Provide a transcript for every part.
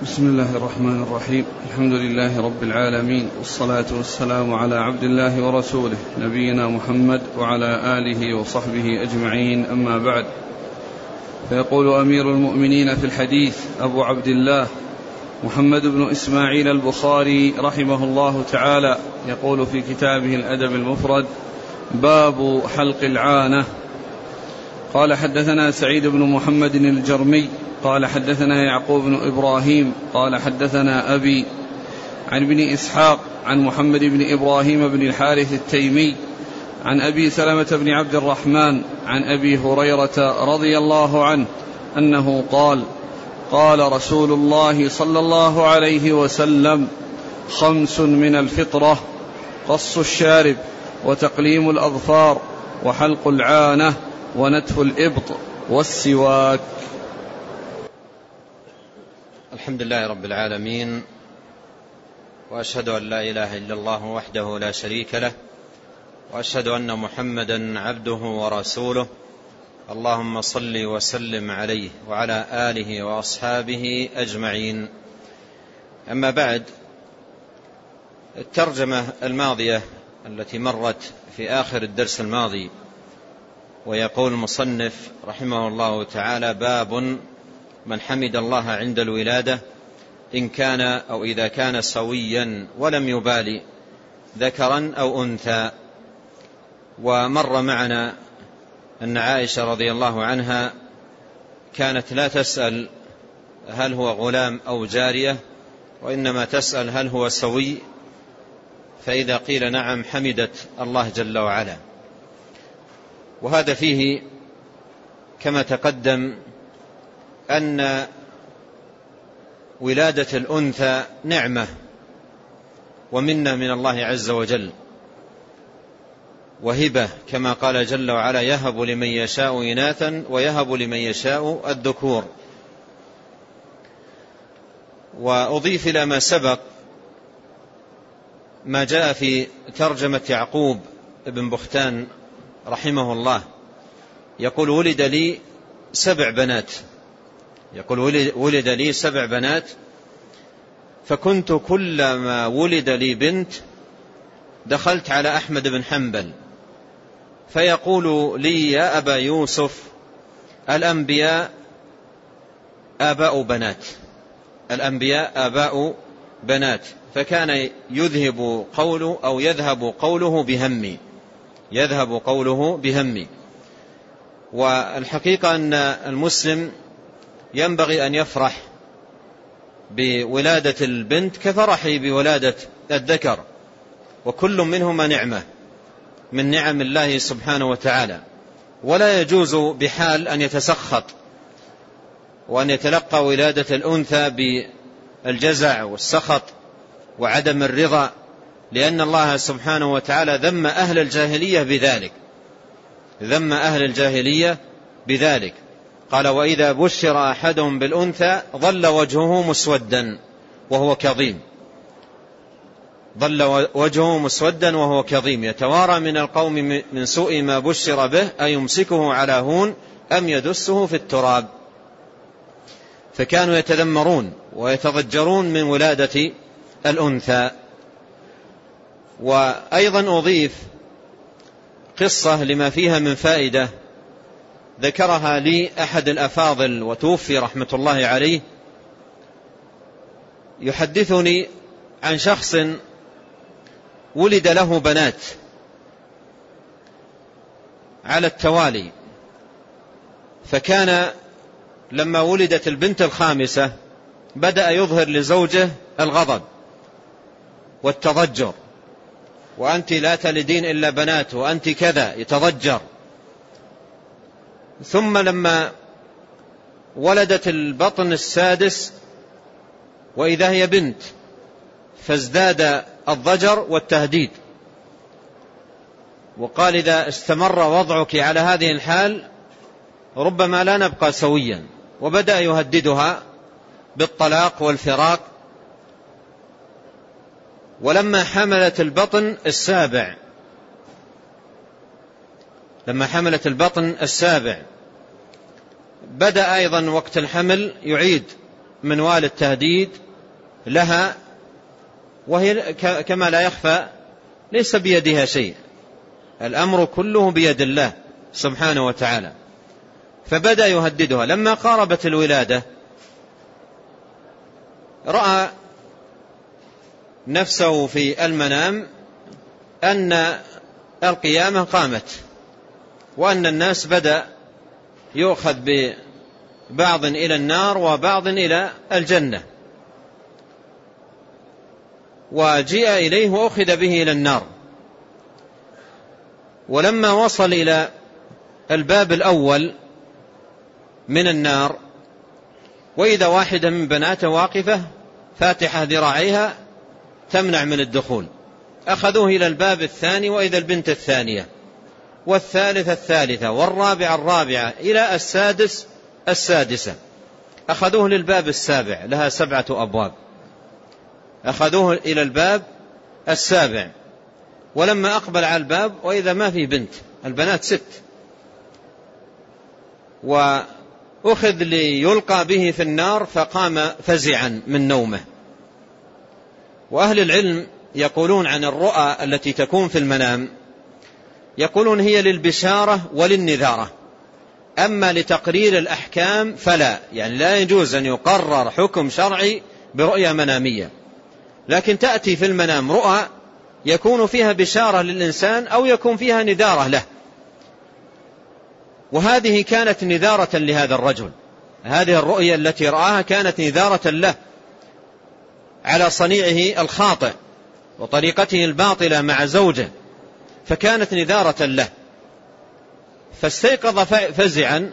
بسم الله الرحمن الرحيم. الحمد لله رب العالمين، والصلاة والسلام على عبد الله ورسوله نبينا محمد وعلى آله وصحبه أجمعين، أما بعد. فيقول أمير المؤمنين في الحديث أبو عبد الله محمد بن إسماعيل البخاري رحمه الله تعالى، يقول في كتابه الأدب المفرد: باب حلق العانة. قال: حدثنا سعيد بن محمد الجرمي قال: حدثنا يعقوب بن إبراهيم قال: حدثنا أبي عن ابن إسحاق عن محمد بن إبراهيم بن الحارث التيمي عن أبي سلمة بن عبد الرحمن عن أبي هريرة رضي الله عنه أنه قال: قال رسول الله صلى الله عليه وسلم: 5 من الفطرة: قص الشارب، وتقليم الأظفار، وحلق العانة، ونتف الإبط، والسواك. الحمد لله رب العالمين، وأشهد أن لا إله إلا الله وحده لا شريك له، وأشهد أن محمدا عبده ورسوله. اللهم صل وسلم عليه وعلى آله وأصحابه أجمعين. أما بعد، الترجمة الماضية التي مرت في آخر الدرس الماضي، ويقول المصنف رحمه الله تعالى: باب من حمد الله عند الولادة إن كان أو إذا كان سويا ولم يبالي ذكرا أو أنثى. ومر معنا أن عائشة رضي الله عنها كانت لا تسأل هل هو غلام أو جارية، وإنما تسأل هل هو سوي، فإذا قيل نعم حمدت الله جل وعلا. وهذا فيه كما تقدم أن ولادة الأنثى نعمة ومنة من الله عز وجل، وهبة، كما قال جل وعلا: يهب لمن يشاء إناثا ويهب لمن يشاء الذكور. وأضيف إلى ما سبق ما جاء في ترجمة يعقوب بن بختان رحمه الله، يقول: ولد لي 7 بنات، يقول: ولد لي 7 بنات، فكنت كلما ولد لي بنت دخلت على أحمد بن حنبل فيقول لي: يا أبا يوسف، الأنبياء آباء بنات، الأنبياء آباء بنات. فكان يذهب قوله أو يذهب قوله بهمي، يذهب قوله بهمي. والحقيقة أن المسلم ينبغي أن يفرح بولادة البنت كفرحه بولادة الذكر، وكل منهما نعمة من نعم الله سبحانه وتعالى. ولا يجوز بحال أن يتسخط وأن يتلقى ولادة الأنثى بالجزع والسخط وعدم الرضا، لأن الله سبحانه وتعالى ذم أهل الجاهلية بذلك، ذم أهل الجاهلية بذلك. قال: وإذا بشر أحدهم بالأنثى ظل وجهه مسودا وهو كظيم، ظل وجهه مسودا وهو كظيم، يتوارى من القوم من سوء ما بشر به أيمسكه على هون أم يدسه في التراب. فكانوا يتذمرون ويتضجرون من ولادة الأنثى. وأيضا أضيف قصة لما فيها من فائدة، ذكرها لي أحد الأفاضل وتوفي رحمة الله عليه، يحدثني عن شخص ولد له بنات على التوالي، فكان لما ولدت البنت الخامسة بدأ يظهر لزوجه الغضب والتضجر: وأنت لا تلدين إلا بنات، وأنت كذا، يتضجر. ثم لما ولدت البطن السادس وإذا هي بنت، فازداد الضجر والتهديد، وقال: إذا استمر وضعك على هذه الحال ربما لا نبقى سويا. وبدأ يهددها بالطلاق والفراق. ولما حملت البطن السابع، لما حملت البطن السابع بدأ أيضا وقت الحمل يعيد منوال التهديد لها، وهي كما لا يخفى ليس بيدها شيء، الأمر كله بيد الله سبحانه وتعالى. فبدأ يهددها. لما قاربت الولادة رأى نفسه في المنام أن القيامة قامت، وأن الناس بدأ يؤخذ ببعض إلى النار وبعض إلى الجنة، وجيء إليه وأخذ به إلى النار. ولما وصل إلى الباب الأول من النار وإذا واحدة من بناته واقفة فاتحة ذراعيها تمنع من الدخول، أخذوه إلى الباب الثاني وإذا البنت الثانية، والثالث الثالثة، والرابع الرابعة، إلى السادس السادسة. أخذوه للباب السابع، لها 7 أبواب، أخذوه إلى الباب السابع، ولما أقبل على الباب وإذا ما في بنت، البنات 6، وأخذ ليلقى به في النار فقام فزعا من نومه. وأهل العلم يقولون عن الرؤى التي تكون في المنام، يقولون هي للبشارة وللنذارة، أما لتقرير الأحكام فلا، يعني لا يجوز أن يقرر حكم شرعي برؤية منامية، لكن تأتي في المنام رؤى يكون فيها بشارة للإنسان أو يكون فيها نذارة له. وهذه كانت نذارة لهذا الرجل، هذه الرؤية التي رآها كانت نذارة له على صنيعه الخاطئ وطريقته الباطلة مع زوجه، فكانت نذارة له. فاستيقظ فزعا،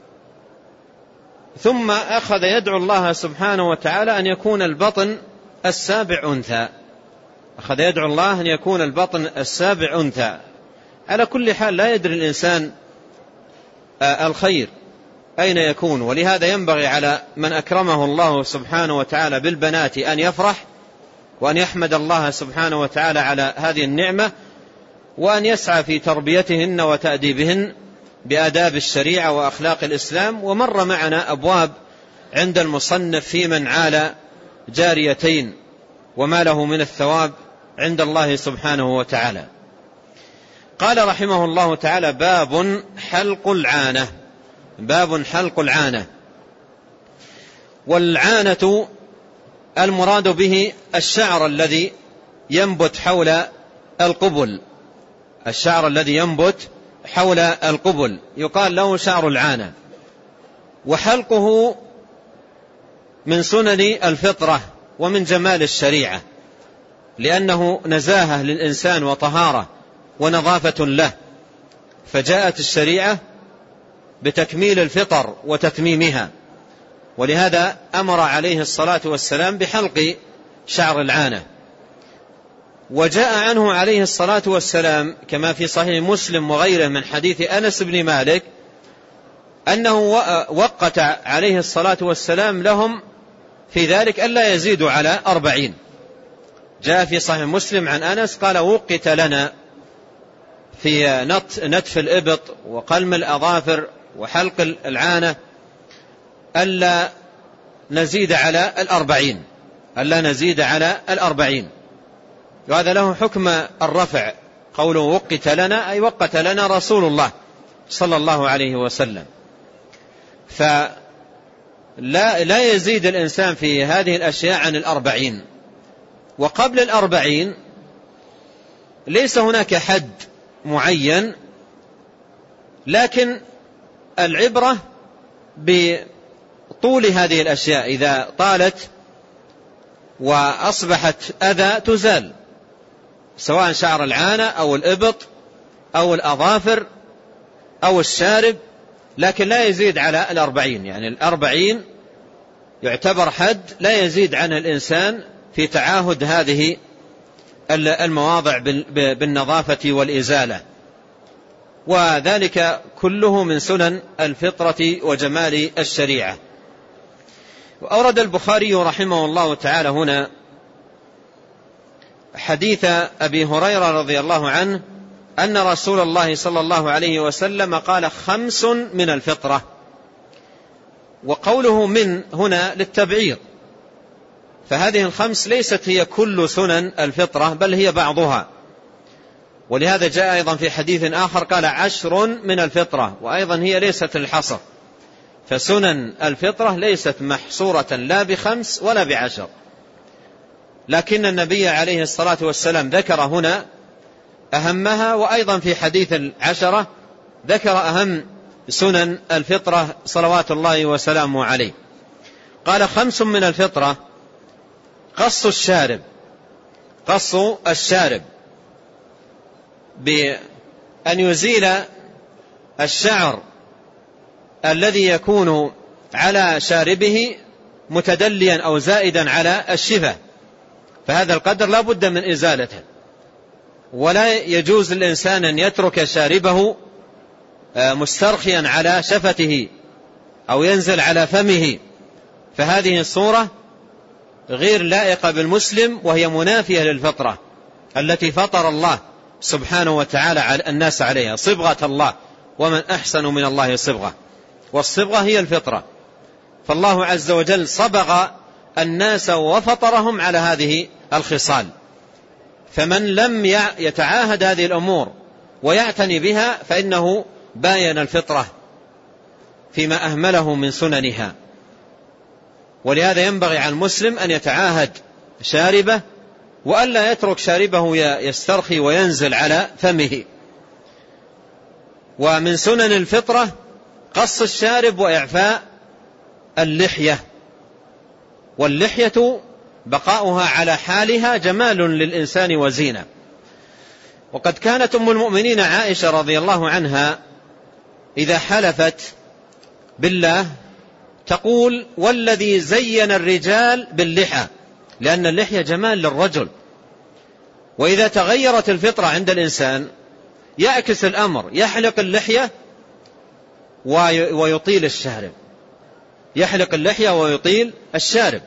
ثم أخذ يدعو الله سبحانه وتعالى أن يكون البطن السابع أنثى، أخذ يدعو الله أن يكون البطن السابع أنثى. على كل حال لا يدري الإنسان الخير أين يكون، ولهذا ينبغي على من أكرمه الله سبحانه وتعالى بالبنات أن يفرح وأن يحمد الله سبحانه وتعالى على هذه النعمة، وأن يسعى في تربيتهن وتأديبهن بآداب الشريعة وأخلاق الإسلام. ومر معنا أبواب عند المصنف في من عال جاريتين وما له من الثواب عند الله سبحانه وتعالى. قال رحمه الله تعالى: باب حلق العانة. باب حلق العانة. والعانة المراد به الشعر الذي ينبت حول القبل، الشعر الذي ينبت حول القبل يقال له شعر العانة. وحلقه من سنن الفطرة ومن جمال الشريعة، لأنه نزاهة للإنسان وطهارة ونظافة له، فجاءت الشريعة بتكميل الفطر وتتميمها، ولهذا أمر عليه الصلاة والسلام بحلق شعر العانة. وجاء عنه عليه الصلاة والسلام كما في صحيح مسلم وغيره من حديث أنس بن مالك أنه وقت عليه الصلاة والسلام لهم في ذلك ألا يزيدوا على 40. جاء في صحيح مسلم عن أنس قال: وقت لنا في نتف الإبط وقلم الأظافر وحلق العانة ألا نزيد على 40، ألا نزيد على 40. وهذا له حكم الرفع، قوله وقت لنا أي وقت لنا رسول الله صلى الله عليه وسلم. فلا يزيد الإنسان في هذه الأشياء عن 40. وقبل 40 ليس هناك حد معين، لكن العبرة بطول هذه الأشياء، إذا طالت وأصبحت أذى تزال، سواء شعر العانة أو الإبط أو الأظافر أو الشارب، لكن لا يزيد على 40. يعني 40 يعتبر حد لا يزيد عنه الإنسان في تعاهد هذه المواضع بالنظافة والإزالة، وذلك كله من سنن الفطرة وجمال الشريعة. وأورد البخاري رحمه الله تعالى هنا حديث أبي هريرة رضي الله عنه أن رسول الله صلى الله عليه وسلم قال: 5 من الفطرة. وقوله من هنا للتبعيض، فهذه الخمس ليست هي كل سنن الفطرة بل هي بعضها. ولهذا جاء أيضا في حديث آخر قال 10 من الفطرة، وأيضا هي ليست الحصر، فسنن الفطرة ليست محصورة لا ب5 ولا ب10، لكن النبي عليه الصلاة والسلام ذكر هنا أهمها، وأيضا في حديث 10 ذكر أهم سنن الفطرة صلوات الله وسلامه عليه. قال 5 من الفطرة: قص الشارب، قص الشارب بأن يزيل الشعر الذي يكون على شاربه متدليا أو زائدا على الشفة، فهذا القدر لا بد من إزالته، ولا يجوز للإنسان أن يترك شاربه مسترخيا على شفته أو ينزل على فمه، فهذه الصورة غير لائقة بالمسلم، وهي منافية للفطرة التي فطر الله سبحانه وتعالى الناس عليها، صبغة الله، ومن أحسن من الله صبغة، والصبغة هي الفطرة. فالله عز وجل صبغ الناس وفطرهم على هذه الخصال، فمن لم يتعاهد هذه الأمور ويعتني بها فإنه باين الفطرة فيما أهمله من سننها. ولهذا ينبغي على المسلم أن يتعاهد شاربه، وألا يترك شاربه يسترخي وينزل على فمه. ومن سنن الفطرة قص الشارب وإعفاء اللحية، واللحية بقاؤها على حالها جمال للإنسان وزينة. وقد كانت أم المؤمنين عائشة رضي الله عنها إذا حلفت بالله تقول: والذي زين الرجال باللحى، لأن اللحية جمال للرجل. وإذا تغيرت الفطرة عند الإنسان يعكس الأمر، يحلق اللحية ويطيل الشارب، يحلق اللحية ويطيل الشارب،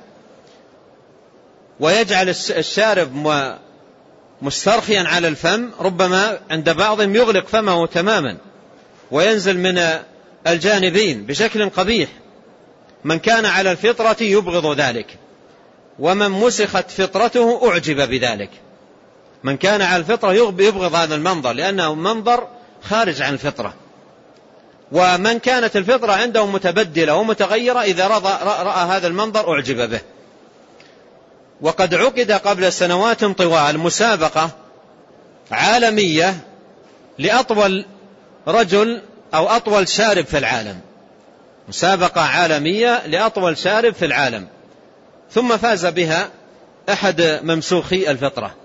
ويجعل الشارب مسترخيا على الفم، ربما عند بعضهم يغلق فمه تماما وينزل من الجانبين بشكل قبيح. من كان على الفطرة يبغض ذلك، ومن مسخت فطرته أعجب بذلك. من كان على الفطرة يبغض هذا المنظر لأنه منظر خارج عن الفطرة، ومن كانت الفطرة عنده متبدلة ومتغيرة إذا رأى هذا المنظر أعجب به. وقد عقد قبل سنوات طوال مسابقة عالمية لأطول رجل أو أطول شارب في العالم، مسابقة عالمية لأطول شارب في العالم، ثم فاز بها أحد ممسوخي الفطرة،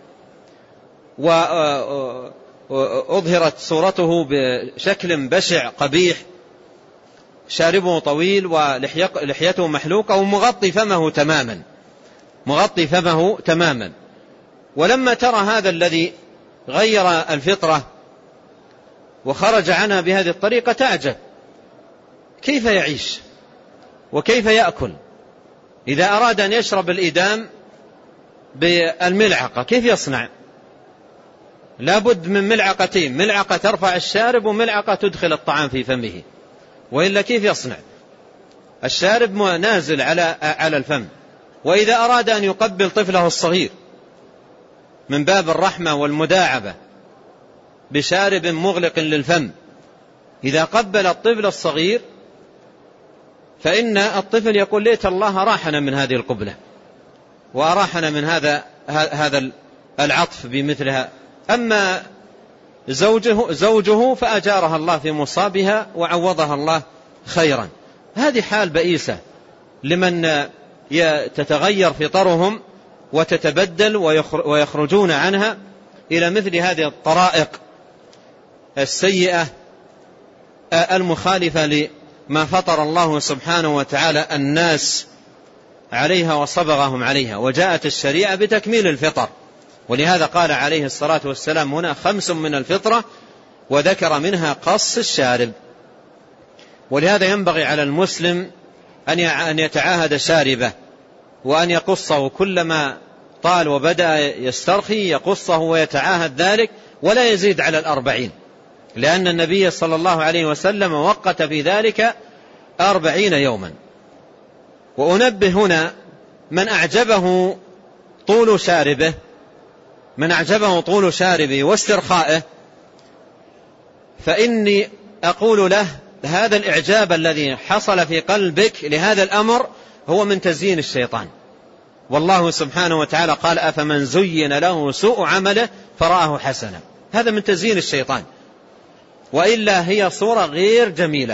وأظهرت صورته بشكل بشع قبيح، شاربه طويل ولحيته محلوقة ومغطي فمه تماما، مغطي فمه تماما. ولما ترى هذا الذي غير الفطرة وخرج عنها بهذه الطريقة تعجب، كيف يعيش وكيف يأكل؟ إذا أراد أن يشرب الإدام بالملعقة كيف يصنع؟ لابد من ملعقتين، ملعقة ترفع الشارب وملعقة تدخل الطعام في فمه، وإلا كيف يصنع؟ الشارب نازل على الفم. وإذا أراد أن يقبل طفله الصغير من باب الرحمة والمداعبة بشارب مغلق للفم، إذا قبل الطفل الصغير فإن الطفل يقول: ليت الله راحنا من هذه القبلة وأراحنا من هذا العطف بمثلها. أما زوجه فأجارها الله في مصابها وعوضها الله خيرا. هذه حال بئيسة لمن تتغير فطرهم وتتبدل ويخرجون عنها إلى مثل هذه الطرائق السيئة المخالفة لما فطر الله سبحانه وتعالى الناس عليها وصبغهم عليها. وجاءت الشريعة بتكميل الفطر، ولهذا قال عليه الصلاة والسلام هنا 5 من الفطرة، وذكر منها قص الشارب. ولهذا ينبغي على المسلم أن يتعاهد شاربه وأن يقصه كلما طال وبدأ يسترخي يقصه ويتعاهد ذلك، ولا يزيد على 40، لأن النبي صلى الله عليه وسلم وقت في ذلك 40 يوما، وأنبه هنا من أعجبه طول شاربه واسترخائه، فإني أقول له هذا الإعجاب الذي حصل في قلبك لهذا الأمر هو من تزيين الشيطان. والله سبحانه وتعالى قال أفمن زين له سوء عمله فرآه حسنا، هذا من تزيين الشيطان، وإلا هي صورة غير جميلة.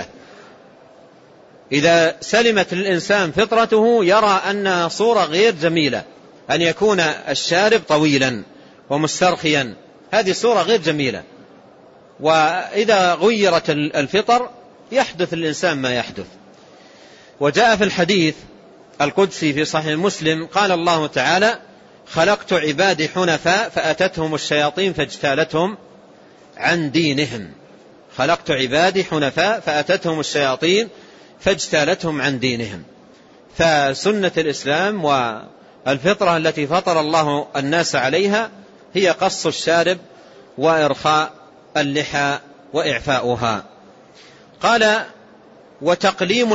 إذا سلمت الإنسان فطرته يرى أنها صورة غير جميلة، أن يكون الشارب طويلا ومسترخيا، هذه صورة غير جميلة. وإذا غيرت الفطر يحدث الإنسان ما يحدث. وجاء في الحديث القدسي في صحيح مسلم قال الله تعالى خلقت عبادي حنفاء فأتتهم الشياطين فاجتالتهم عن دينهم. خلقت عبادي حنفاء فأتتهم الشياطين فاجتالتهم عن دينهم. فسنة الإسلام والفطرة التي فطر الله الناس عليها هي قص الشارب وإرخاء اللحى وإعفاؤها. قال وتقليم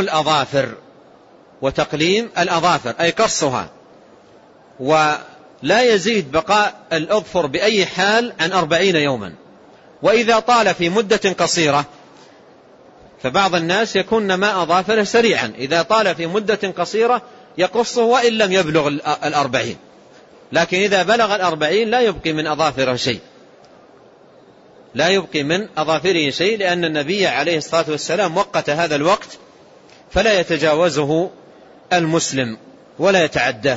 الأظافر أي قصها، ولا يزيد بقاء الأظفر بأي حال عن 40 يوما. وإذا طال في مدة قصيرة، فبعض الناس يكون ماء أظافره سريعا، إذا طال في مدة قصيرة يقصه وإن لم يبلغ 40، لكن إذا بلغ 40 لا يبقي من أظافره شيء، لأن النبي عليه الصلاة والسلام وقت هذا الوقت فلا يتجاوزه المسلم ولا يتعداه.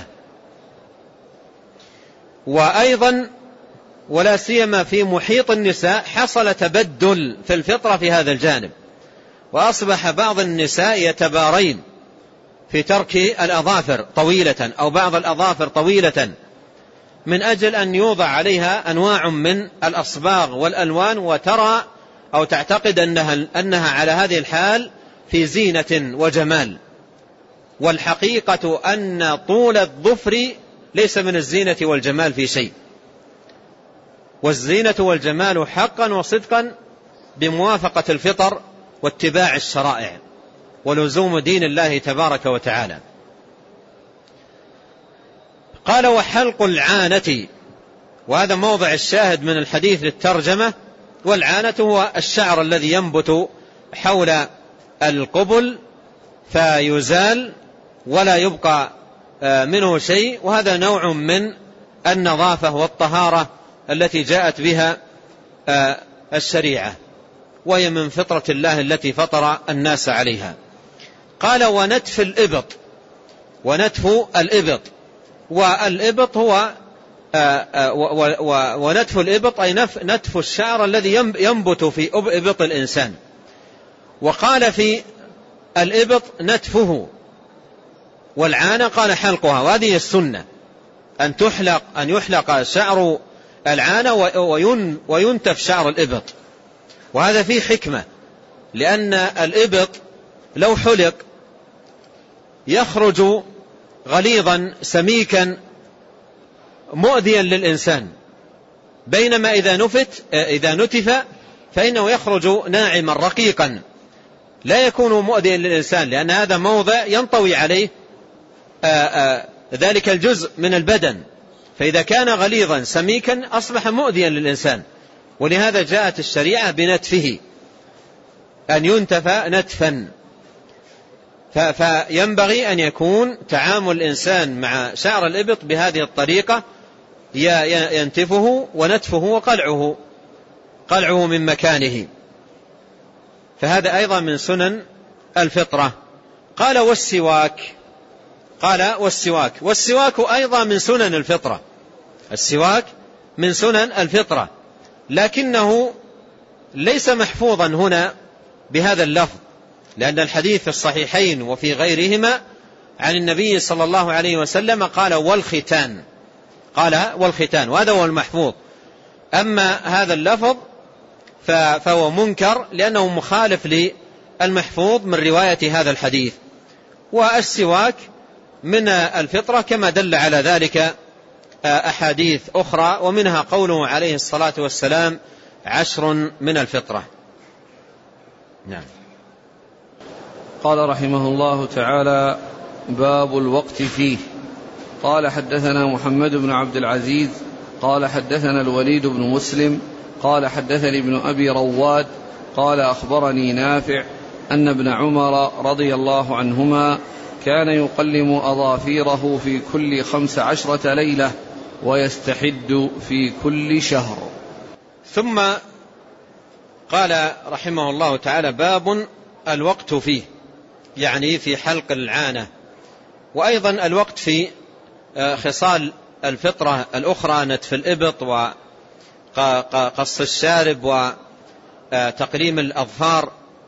وأيضا ولا سيما في محيط النساء حصل تبدل في الفطرة في هذا الجانب، وأصبح بعض النساء يتبارين في ترك الأظافر طويلة أو بعض الأظافر طويلة من أجل أن يوضع عليها أنواع من الأصباغ والألوان، وترى أو تعتقد أنها على هذه الحال في زينة وجمال. والحقيقة أن طول الظفر ليس من الزينة والجمال في شيء، والزينة والجمال حقا وصدقا بموافقة الفطر واتباع الشرائع ولزوم دين الله تبارك وتعالى. قال وحلق العانة، وهذا موضع الشاهد من الحديث للترجمة. والعانة هو الشعر الذي ينبت حول القبل فيزال ولا يبقى منه شيء، وهذا نوع من النظافة والطهارة التي جاءت بها الشريعة، وهي من فطرة الله التي فطر الناس عليها. قال ونتف والإبط هو ونتف الإبط أي نتف الشعر الذي ينبت في إبط الإنسان. وقال في الإبط نتفه، والعانة قال حلقها، وهذه السنة أن يحلق شعر العانة وينتف شعر الإبط. وهذا فيه حكمة، لأن الإبط لو حلق يخرج غليظا سميكا مؤذيا للإنسان، بينما إذا نتف فإنه يخرج ناعما رقيقا لا يكون مؤذيا للإنسان، لأن هذا موضع ينطوي عليه ذلك الجزء من البدن، فإذا كان غليظا سميكا أصبح مؤذيا للإنسان. ولهذا جاءت الشريعة بنتفه، أن ينتف نتفا. فينبغي أن يكون تعامل الإنسان مع شعر الإبط بهذه الطريقة، ينتفه ونتفه وقلعه من مكانه، فهذا أيضا من سنن الفطرة. قال والسواك أيضا من سنن الفطرة، السواك من سنن الفطرة، لكنه ليس محفوظا هنا بهذا اللفظ، لأن الحديث في الصحيحين وفي غيرهما عن النبي صلى الله عليه وسلم قال والختان، وهذا هو المحفوظ. أما هذا اللفظ فهو منكر، لأنه مخالف للمحفوظ من رواية هذا الحديث. والسواك من الفطرة كما دل على ذلك أحاديث أخرى، ومنها قوله عليه الصلاة والسلام 10 من الفطرة. نعم. قال رحمه الله تعالى باب الوقت فيه. قال حدثنا محمد بن عبد العزيز قال حدثنا الوليد بن مسلم قال حدثني ابن أبي رواد قال أخبرني نافع أن ابن عمر رضي الله عنهما كان يقلم أظافيره في كل 15 ليلة ويستحد في كل شهر. ثم قال رحمه الله تعالى باب الوقت فيه، يعني في حلق العانة، وأيضا الوقت في خصال الفطرة الأخرى، نتف الإبط وقص الشارب وتقليم الأظفار.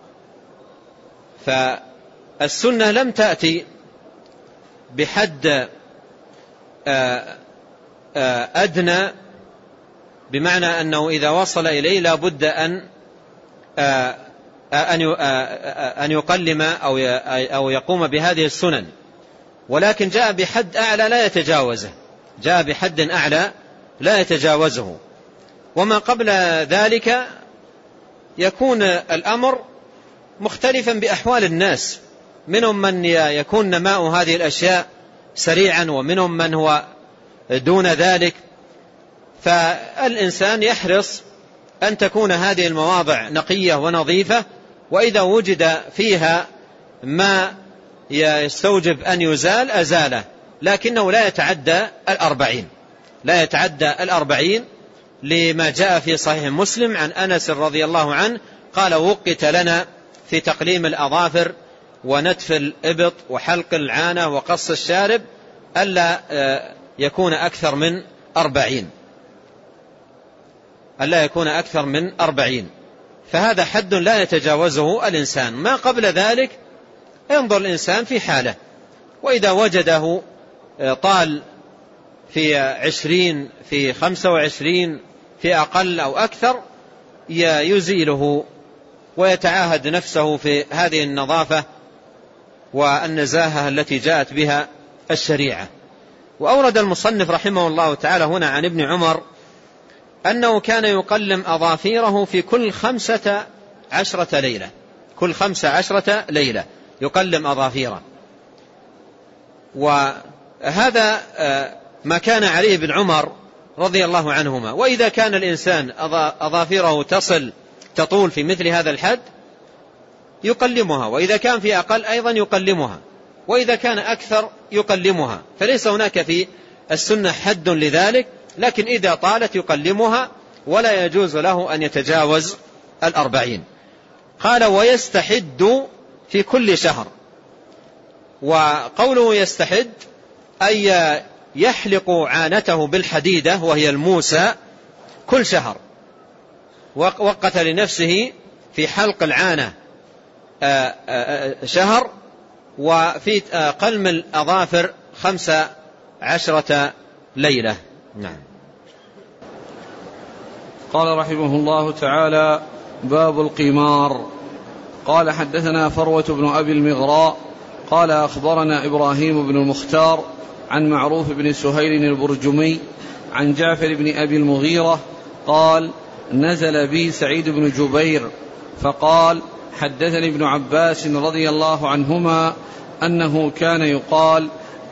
فالسنة لم تأتي بحد أدنى، بمعنى أنه إذا وصل إليه لا بد أن يقلم أو يقوم بهذه السنن، ولكن جاء بحد أعلى لا يتجاوزه، جاء بحد أعلى لا يتجاوزه. وما قبل ذلك يكون الأمر مختلفا بأحوال الناس، منهم من يكون نماء هذه الأشياء سريعا ومنهم من هو دون ذلك. فالإنسان يحرص أن تكون هذه المواضع نقية ونظيفة، وإذا وجد فيها ما يستوجب أن يزال أزاله، لكنه لا يتعدى 40، لا يتعدى 40، لما جاء في صحيح مسلم عن أنس رضي الله عنه قال وقت لنا في تقليم الأظافر ونتف الإبط وحلق العانة وقص الشارب ألا يكون أكثر من 40، ألا يكون أكثر من 40، فهذا حد لا يتجاوزه الإنسان. ما قبل ذلك ينظر الإنسان في حاله، وإذا وجده طال في 20 في 25 في أقل أو أكثر يزيله ويتعاهد نفسه في هذه النظافة والنزاهة التي جاءت بها الشريعة. وأورد المصنف رحمه الله تعالى هنا عن ابن عمر أنه كان يقلم أظافيره في كل 15 ليلة، كل 15 ليلة يقلم أظافيره. وهذا ما كان عليه ابن عمر رضي الله عنهما. وإذا كان الإنسان أظافيره تطول في مثل هذا الحد يقلمها، وإذا كان في أقل أيضا يقلمها، وإذا كان أكثر يقلمها، فليس هناك في السنة حد لذلك، لكن إذا طالت يقلمها ولا يجوز له أن يتجاوز 40. قال ويستحد في كل شهر. وقوله يستحد أي يحلق عانته بالحديدة وهي الموسى كل شهر، وقت لنفسه في حلق العانة شهر، وفي قلم الأظافر 15 ليلة. نعم. قال رحمه الله تعالى باب القمار. قال حدثنا فروة بن أبي المغراء قال أخبرنا إبراهيم بن المختار عن معروف بن سهيل البرجمي عن جعفر بن أبي المغيرة قال نزل بي سعيد بن جبير فقال حدثني ابن عباس رضي الله عنهما أنه كان يقال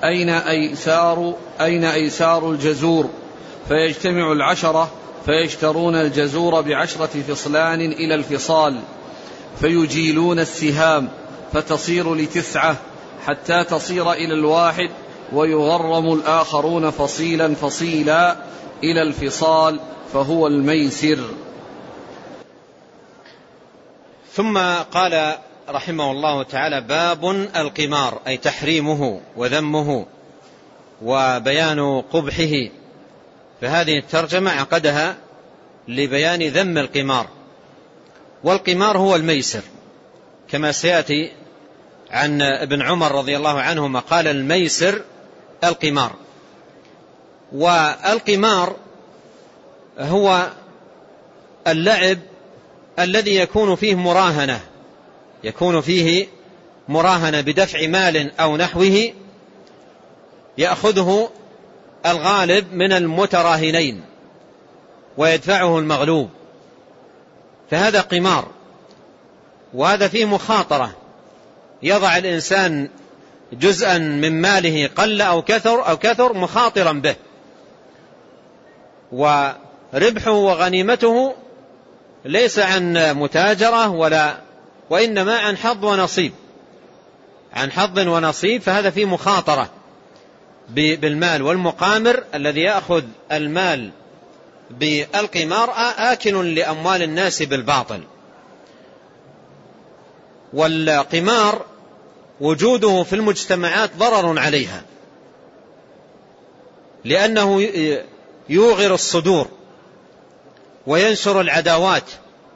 أين أيسار الجزور، فيجتمع 10 فيشترون الجزور ب10 فصلان إلى الفصال، فيجيلون السهام فتصير ل9 حتى تصير إلى 1، ويغرم الآخرون فصيلا فصيلا إلى الفصال، فهو الميسر. ثم قال رحمه الله تعالى باب القمار، أي تحريمه وذمه وبيان قبحه. فهذه الترجمة عقدها لبيان ذم القمار. والقمار هو الميسر، كما سيأتي عن ابن عمر رضي الله عنهما قال الميسر القمار. والقمار هو اللعب الذي يكون فيه مراهنة بدفع مال أو نحوه يأخذه الغالب من المتراهنين ويدفعه المغلوب، فهذا قمار. وهذا فيه مخاطرة، يضع الإنسان جزءا من ماله قل أو كثر مخاطرا به، وربحه وغنيمته ليس عن متاجرة وإنما عن حظ ونصيب، فهذا فيه مخاطرة بالمال. والمقامر الذي يأخذ المال بالقمار آكل لأموال الناس بالباطل. والقمار وجوده في المجتمعات ضرر عليها، لأنه يوغر الصدور وينشر العداوات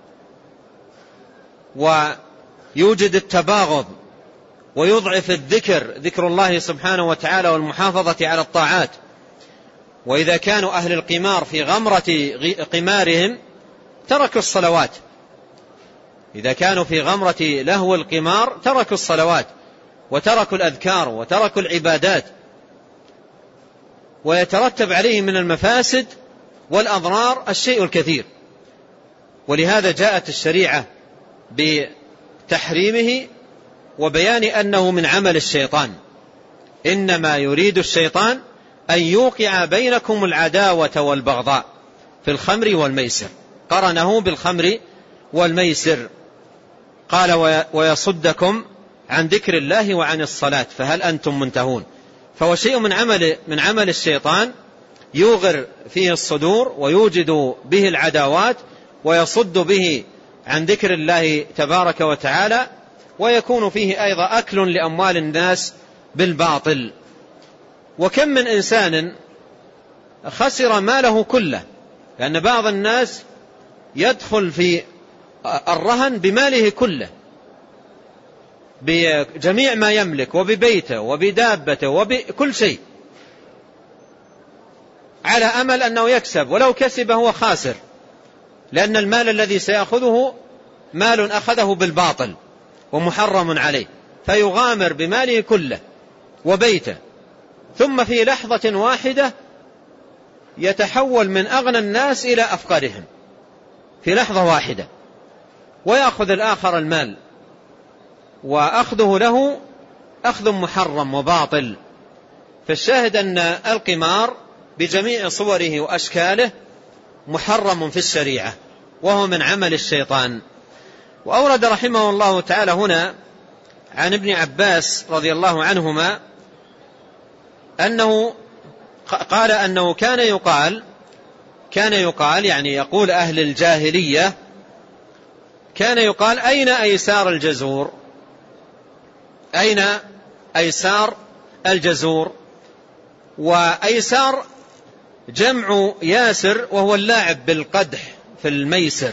ويوجد التباغض ويضعف ذكر الله سبحانه وتعالى والمحافظة على الطاعات. وإذا كانوا أهل القمار في غمرة قمارهم تركوا الصلوات، إذا كانوا في غمرة لهو القمار تركوا الصلوات وتركوا الأذكار وتركوا العبادات، ويترتب عليه من المفاسد والأضرار الشيء الكثير. ولهذا جاءت الشريعة بتحريمه وبيان أنه من عمل الشيطان. إنما يريد الشيطان أن يوقع بينكم العداوة والبغضاء في الخمر والميسر، قرنه بالخمر والميسر. قال ويصدكم عن ذكر الله وعن الصلاة فهل أنتم منتهون. فهو شيء من عمل الشيطان يوغر فيه الصدور ويوجد به العداوات ويصد به عن ذكر الله تبارك وتعالى، ويكون فيه أيضا أكل لأموال الناس بالباطل. وكم من إنسان خسر ماله كله، لأن بعض الناس يدخل في الرهن بماله كله، بجميع ما يملك وببيته وبدابته وبكل شيء، على أمل أنه يكسب، ولو كسب هو خاسر، لأن المال الذي سيأخذه مال أخذه بالباطل ومحرم عليه، فيغامر بماله كله وبيته، ثم في لحظة واحدة يتحول من أغنى الناس إلى أفقرهم في لحظة واحدة، ويأخذ الآخر المال، وأخذه له أخذ محرم وباطل. فالشاهد أن القمار بجميع صوره وأشكاله محرم في الشريعة، وهو من عمل الشيطان. وأورد رحمه الله تعالى هنا عن ابن عباس رضي الله عنهما أنه قال أنه كان يقال يعني يقول أهل الجاهلية، كان يقال أين أيسار الجزور؟ أين أيسار الجزور؟ وأيسار جمع ياسر، وهو اللاعب بالقدح في الميسر،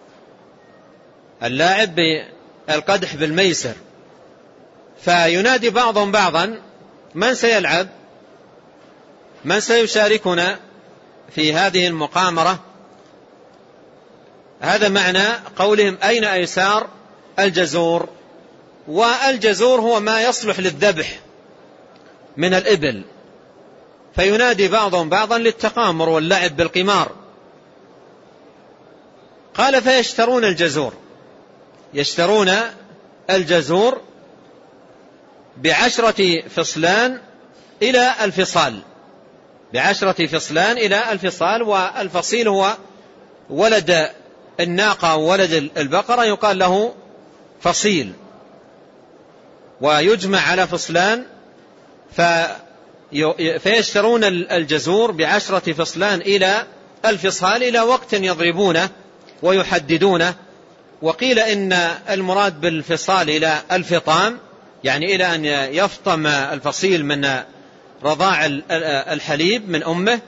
اللاعب بالقدح بالميسر. فينادي بعضهم بعضا من سيلعب، من سيشاركنا في هذه المقامرة. هذا معنى قولهم أين أيسار الجزور. والجزور هو ما يصلح للذبح من الإبل، فينادي بعضهم بعضا للتقامر واللعب بالقمار. قال فيشترون الجزور، يشترون الجزور ب10 فصلان إلى الفصال، ب10 فصلان إلى الفصال. والفصيل هو ولد الناقة وولد البقرة، يقال له فصيل، ويجمع على فصلان. فيشترون الجزور ب10 فصلان إلى الفصال إلى وقت يضربونه ويحددونه. وقيل إن المراد بالفصال إلى الفطام، يعني إلى أن يفطم الفصيل من رضاع الحليب من أمه.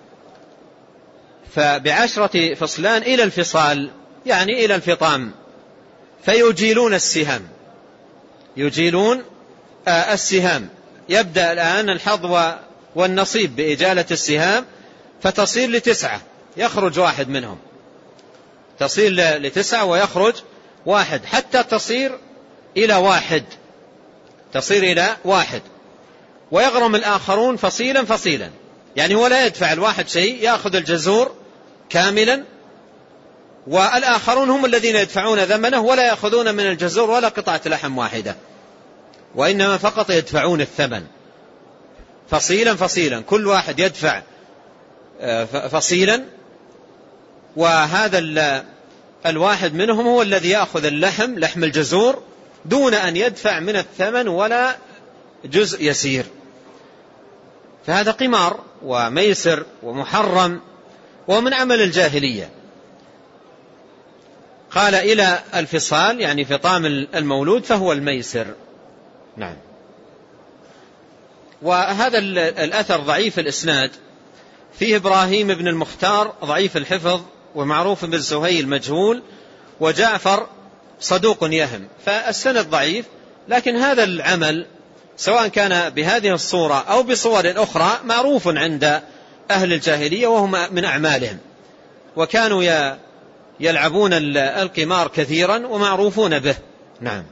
ب10 فصلان إلى الفصال يعني إلى الفطام. فيجيلون السهام، يجيلون السهام. يبدأ الآن الحظ والنصيب بإجالة السهام، فتصير ل9، يخرج واحد منهم، تصير ل9 ويخرج واحد، حتى تصير إلى واحد، تصير إلى واحد. ويغرم الآخرون فصيلا فصيلا، يعني هو لا يدفع الواحد شيء، يأخذ الجزور كاملا، والآخرون هم الذين يدفعون ثمنه ولا يأخذون من الجزور ولا قطعة لحم واحدة. وإنما فقط يدفعون الثمن فصيلا فصيلا، كل واحد يدفع فصيلا، وهذا الواحد منهم هو الذي يأخذ لحم الجزور دون أن يدفع من الثمن ولا جزء يسير. فهذا قمار وميسر ومحرم ومن عمل الجاهلية. قال إلى الفصال يعني فطام المولود فهو الميسر. نعم. وهذا الأثر ضعيف الإسناد، فيه إبراهيم بن المختار ضعيف الحفظ، ومعروف بن سهيل مجهول، وجعفر صدوق يهم، فالسند ضعيف. لكن هذا العمل سواء كان بهذه الصورة أو بصور أخرى معروف عند أهل الجاهلية وهم من أعمالهم، وكانوا يلعبون القمار كثيرا ومعروفون به. نعم.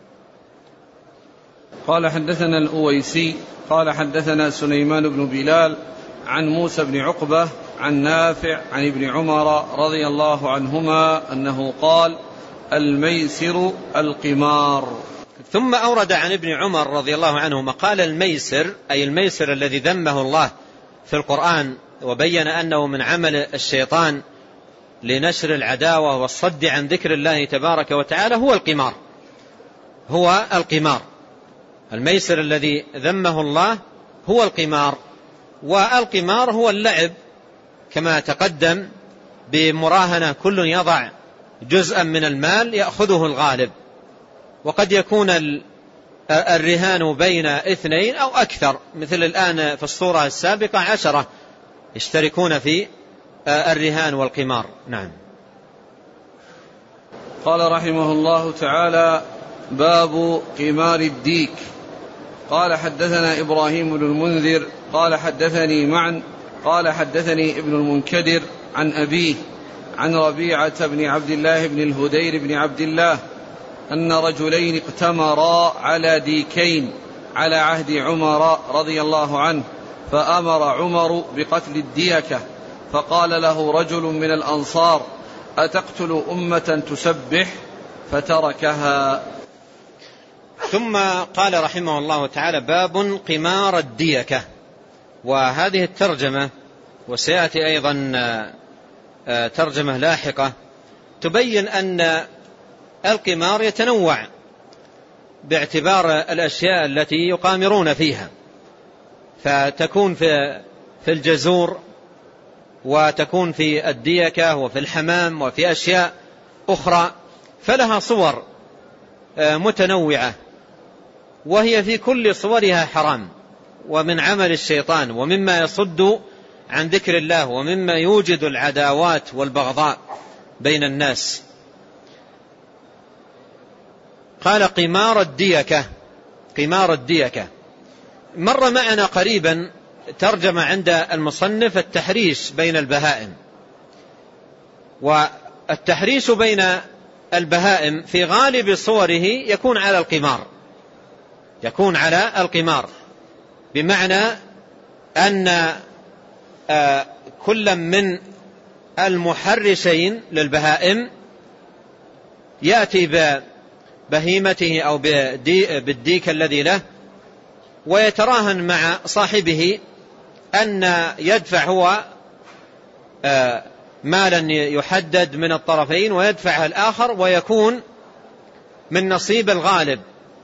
قال حدثنا الأويسي قال حدثنا سليمان بن بلال عن موسى بن عقبة عن نافع عن ابن عمر رضي الله عنهما أنه قال: الميسر القمار. ثم أورد عن ابن عمر رضي الله عنهما قال: الميسر أي الميسر الذي ذمه الله في القرآن وبين أنه من عمل الشيطان لنشر العداوة والصد عن ذكر الله تبارك وتعالى هو القمار. هو القمار، الميسر الذي ذمه الله هو القمار. والقمار هو اللعب كما تقدم بمراهنة، كل يضع جزءا من المال يأخذه الغالب، وقد يكون الرهان بين 2 أو أكثر، مثل الآن في الصورة السابقة 10 يشتركون في الرهان والقمار. نعم. قال رحمه الله تعالى: باب قمار الديك. قال حدثنا إبراهيم بن المنذر قال حدثني معن قال حدثني ابن المنكدر عن أبيه عن ربيعة بن عبد الله بن الهدير بن عبد الله أن رجلين اقتمرا على ديكين على عهد عمر رضي الله عنه، فأمر عمر بقتل الديكة، فقال له رجل من الأنصار: أتقتل أمة تسبح؟ فتركها. ثم قال رحمه الله تعالى: باب قمار الديكة. وهذه الترجمة وسيأتي أيضا ترجمة لاحقة تبين أن القمار يتنوع باعتبار الأشياء التي يقامرون فيها، فتكون في الجزور، وتكون في الديكة، وفي الحمام، وفي أشياء أخرى، فلها صور متنوعة، وهي في كل صورها حرام ومن عمل الشيطان ومما يصد عن ذكر الله ومما يوجد العداوات والبغضاء بين الناس. قال: قمار الديكة. قمار الديكة مر معنا قريبا ترجم عند المصنف التحريش بين البهائم، والتحريش بين البهائم في غالب صوره يكون على القمار، يكون على القمار، بمعنى أن كل من المحرشين للبهائم يأتي ببهيمته أو بالديك الذي له، ويتراهن مع صاحبه أن يدفع هو مالا يحدد من الطرفين ويدفعها الآخر، ويكون من نصيب الغالب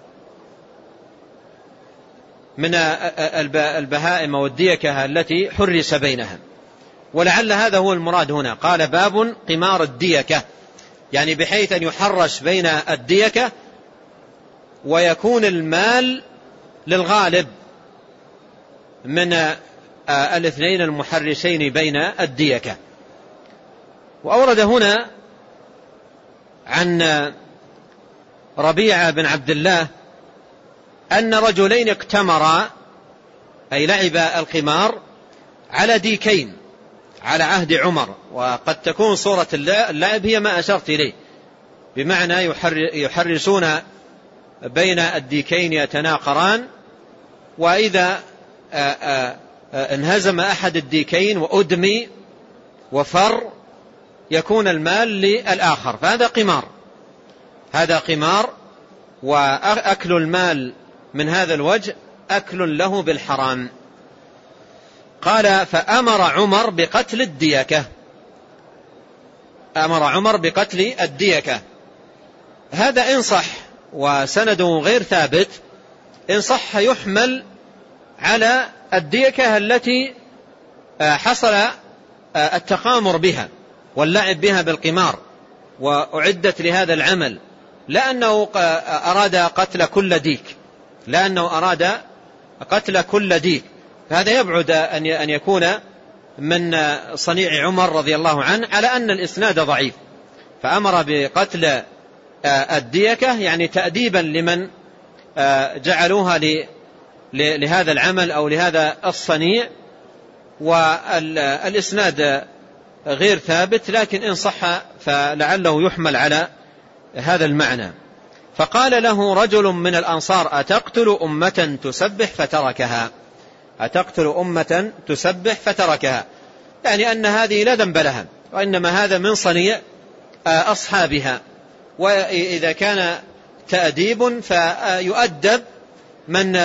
من البهائم والديكة التي حرس بينها. ولعل هذا هو المراد هنا. قال: باب قمار الديكة، يعني بحيث أن يحرش بين الديكة ويكون المال للغالب من الاثنين المحرشين بين الديكة. وأورد هنا عن ربيعة بن عبد الله أن رجلين اقتمرا، أي لعب القمار، على ديكين على عهد عمر. وقد تكون صورة اللعب هي ما أشرت إليه، بمعنى يحرشون بين الديكين يتناقران، وإذا انهزم أحد الديكين وأدمي وفر يكون المال للآخر، فهذا قمار. هذا قمار، وأكل المال من هذا الوجه أكل له بالحرام. قال فأمر عمر بقتل الديكة، أمر عمر بقتل الديكة. هذا إن صح وسنده غير ثابت، إن صح يحمل على الديكة التي حصل التقامر بها واللعب بها بالقمار وأعدت لهذا العمل، لأنه أراد قتل كل ديك، لأنه أراد قتل كل ديك. فهذا يبعد أن يكون من صنيع عمر رضي الله عنه، على أن الإسناد ضعيف. فأمر بقتل الديكة يعني تأديبا لمن جعلوها لهذا العمل أو لهذا الصنيع. والإسناد غير ثابت، لكن إن صح فلعله يحمل على هذا المعنى. فقال له رجل من الأنصار أتقتل أمة تسبح فتركها، أتقتل أمة تسبح فتركها، يعني أن هذه لا ذنب لها، وإنما هذا من صنيع أصحابها. وإذا كان تأديب فيؤدب من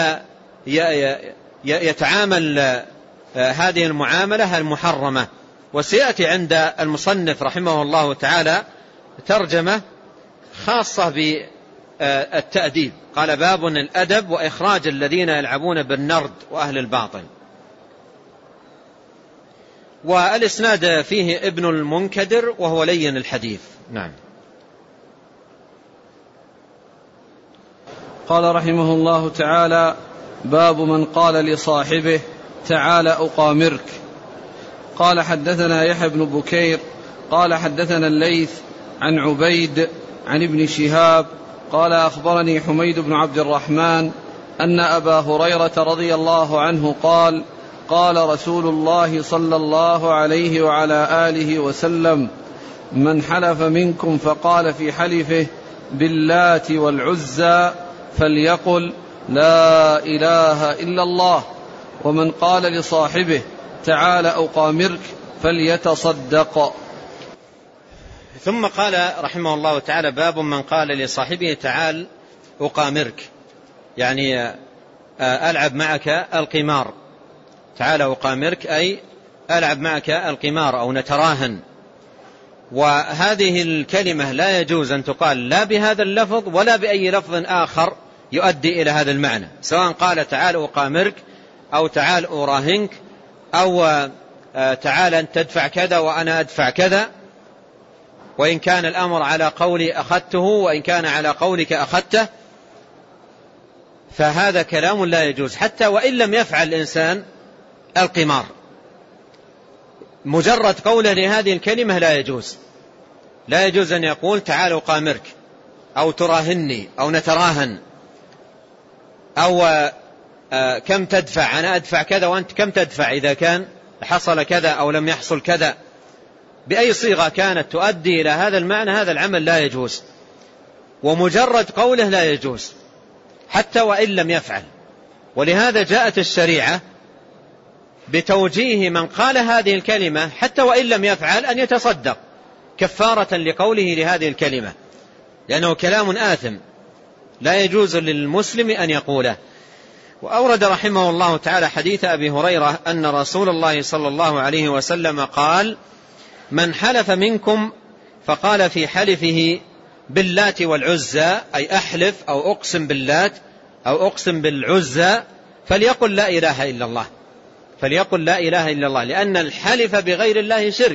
يتعامل هذه المعاملة المحرمة. وسيأتي عند المصنف رحمه الله تعالى ترجمة خاصة بالتأديب، قال باب الأدب وإخراج الذين يلعبون بالنرد وأهل الباطل. والإسناد فيه ابن المنكدر وهو لين الحديث. نعم. قال رحمه الله تعالى باب من قال لصاحبه تعال أقامرك. قال حدثنا يحيى بن بكير قال حدثنا الليث عن عبيد عن ابن شهاب قال أخبرني حميد بن عبد الرحمن أن أبا هريرة رضي الله عنه قال قال رسول الله صلى الله عليه وعلى آله وسلم من حلف منكم فقال في حلفه باللات والعزى فليقل لا إله إلا الله، ومن قال لصاحبه تعال أقامرك فليتصدق. ثم قال رحمه الله تعالى باب من قال لصاحبه تعال أقامرك، يعني ألعب معك القمار، تعال أقامرك أي ألعب معك القمار أو نتراهن. وهذه الكلمة لا يجوز أن تقال لا بهذا اللفظ ولا بأي لفظ آخر يؤدي إلى هذا المعنى، سواء قال تعال أقامرك أو تعال أراهنك أو تعال أن تدفع كذا وأنا أدفع كذا، وإن كان الأمر على قولي أخذته وإن كان على قولك أخذته، فهذا كلام لا يجوز حتى وإن لم يفعل الإنسان القمار. مجرد قوله لهذه الكلمة لا يجوز، لا يجوز أن يقول تعال أقامرك أو تراهني أو نتراهن أو كم تدفع، أنا أدفع كذا وأنت كم تدفع إذا كان حصل كذا أو لم يحصل كذا، بأي صيغة كانت تؤدي إلى هذا المعنى هذا العمل لا يجوز. ومجرد قوله لا يجوز حتى وإن لم يفعل. ولهذا جاءت الشريعة بتوجيه من قال هذه الكلمة حتى وإن لم يفعل أن يتصدق كفارة لقوله لهذه الكلمة، لأنه كلام آثم لا يجوز للمسلم أن يقوله. وأورد رحمه الله تعالى حديث أبي هريرة أن رسول الله صلى الله عليه وسلم قال من حلف منكم فقال في حلفه باللات والعزى أي أحلف أو أقسم باللات أو أقسم بالعزى فليقل لا إله إلا الله، فليقل لا إله إلا الله، لأن الحلف بغير الله شرك،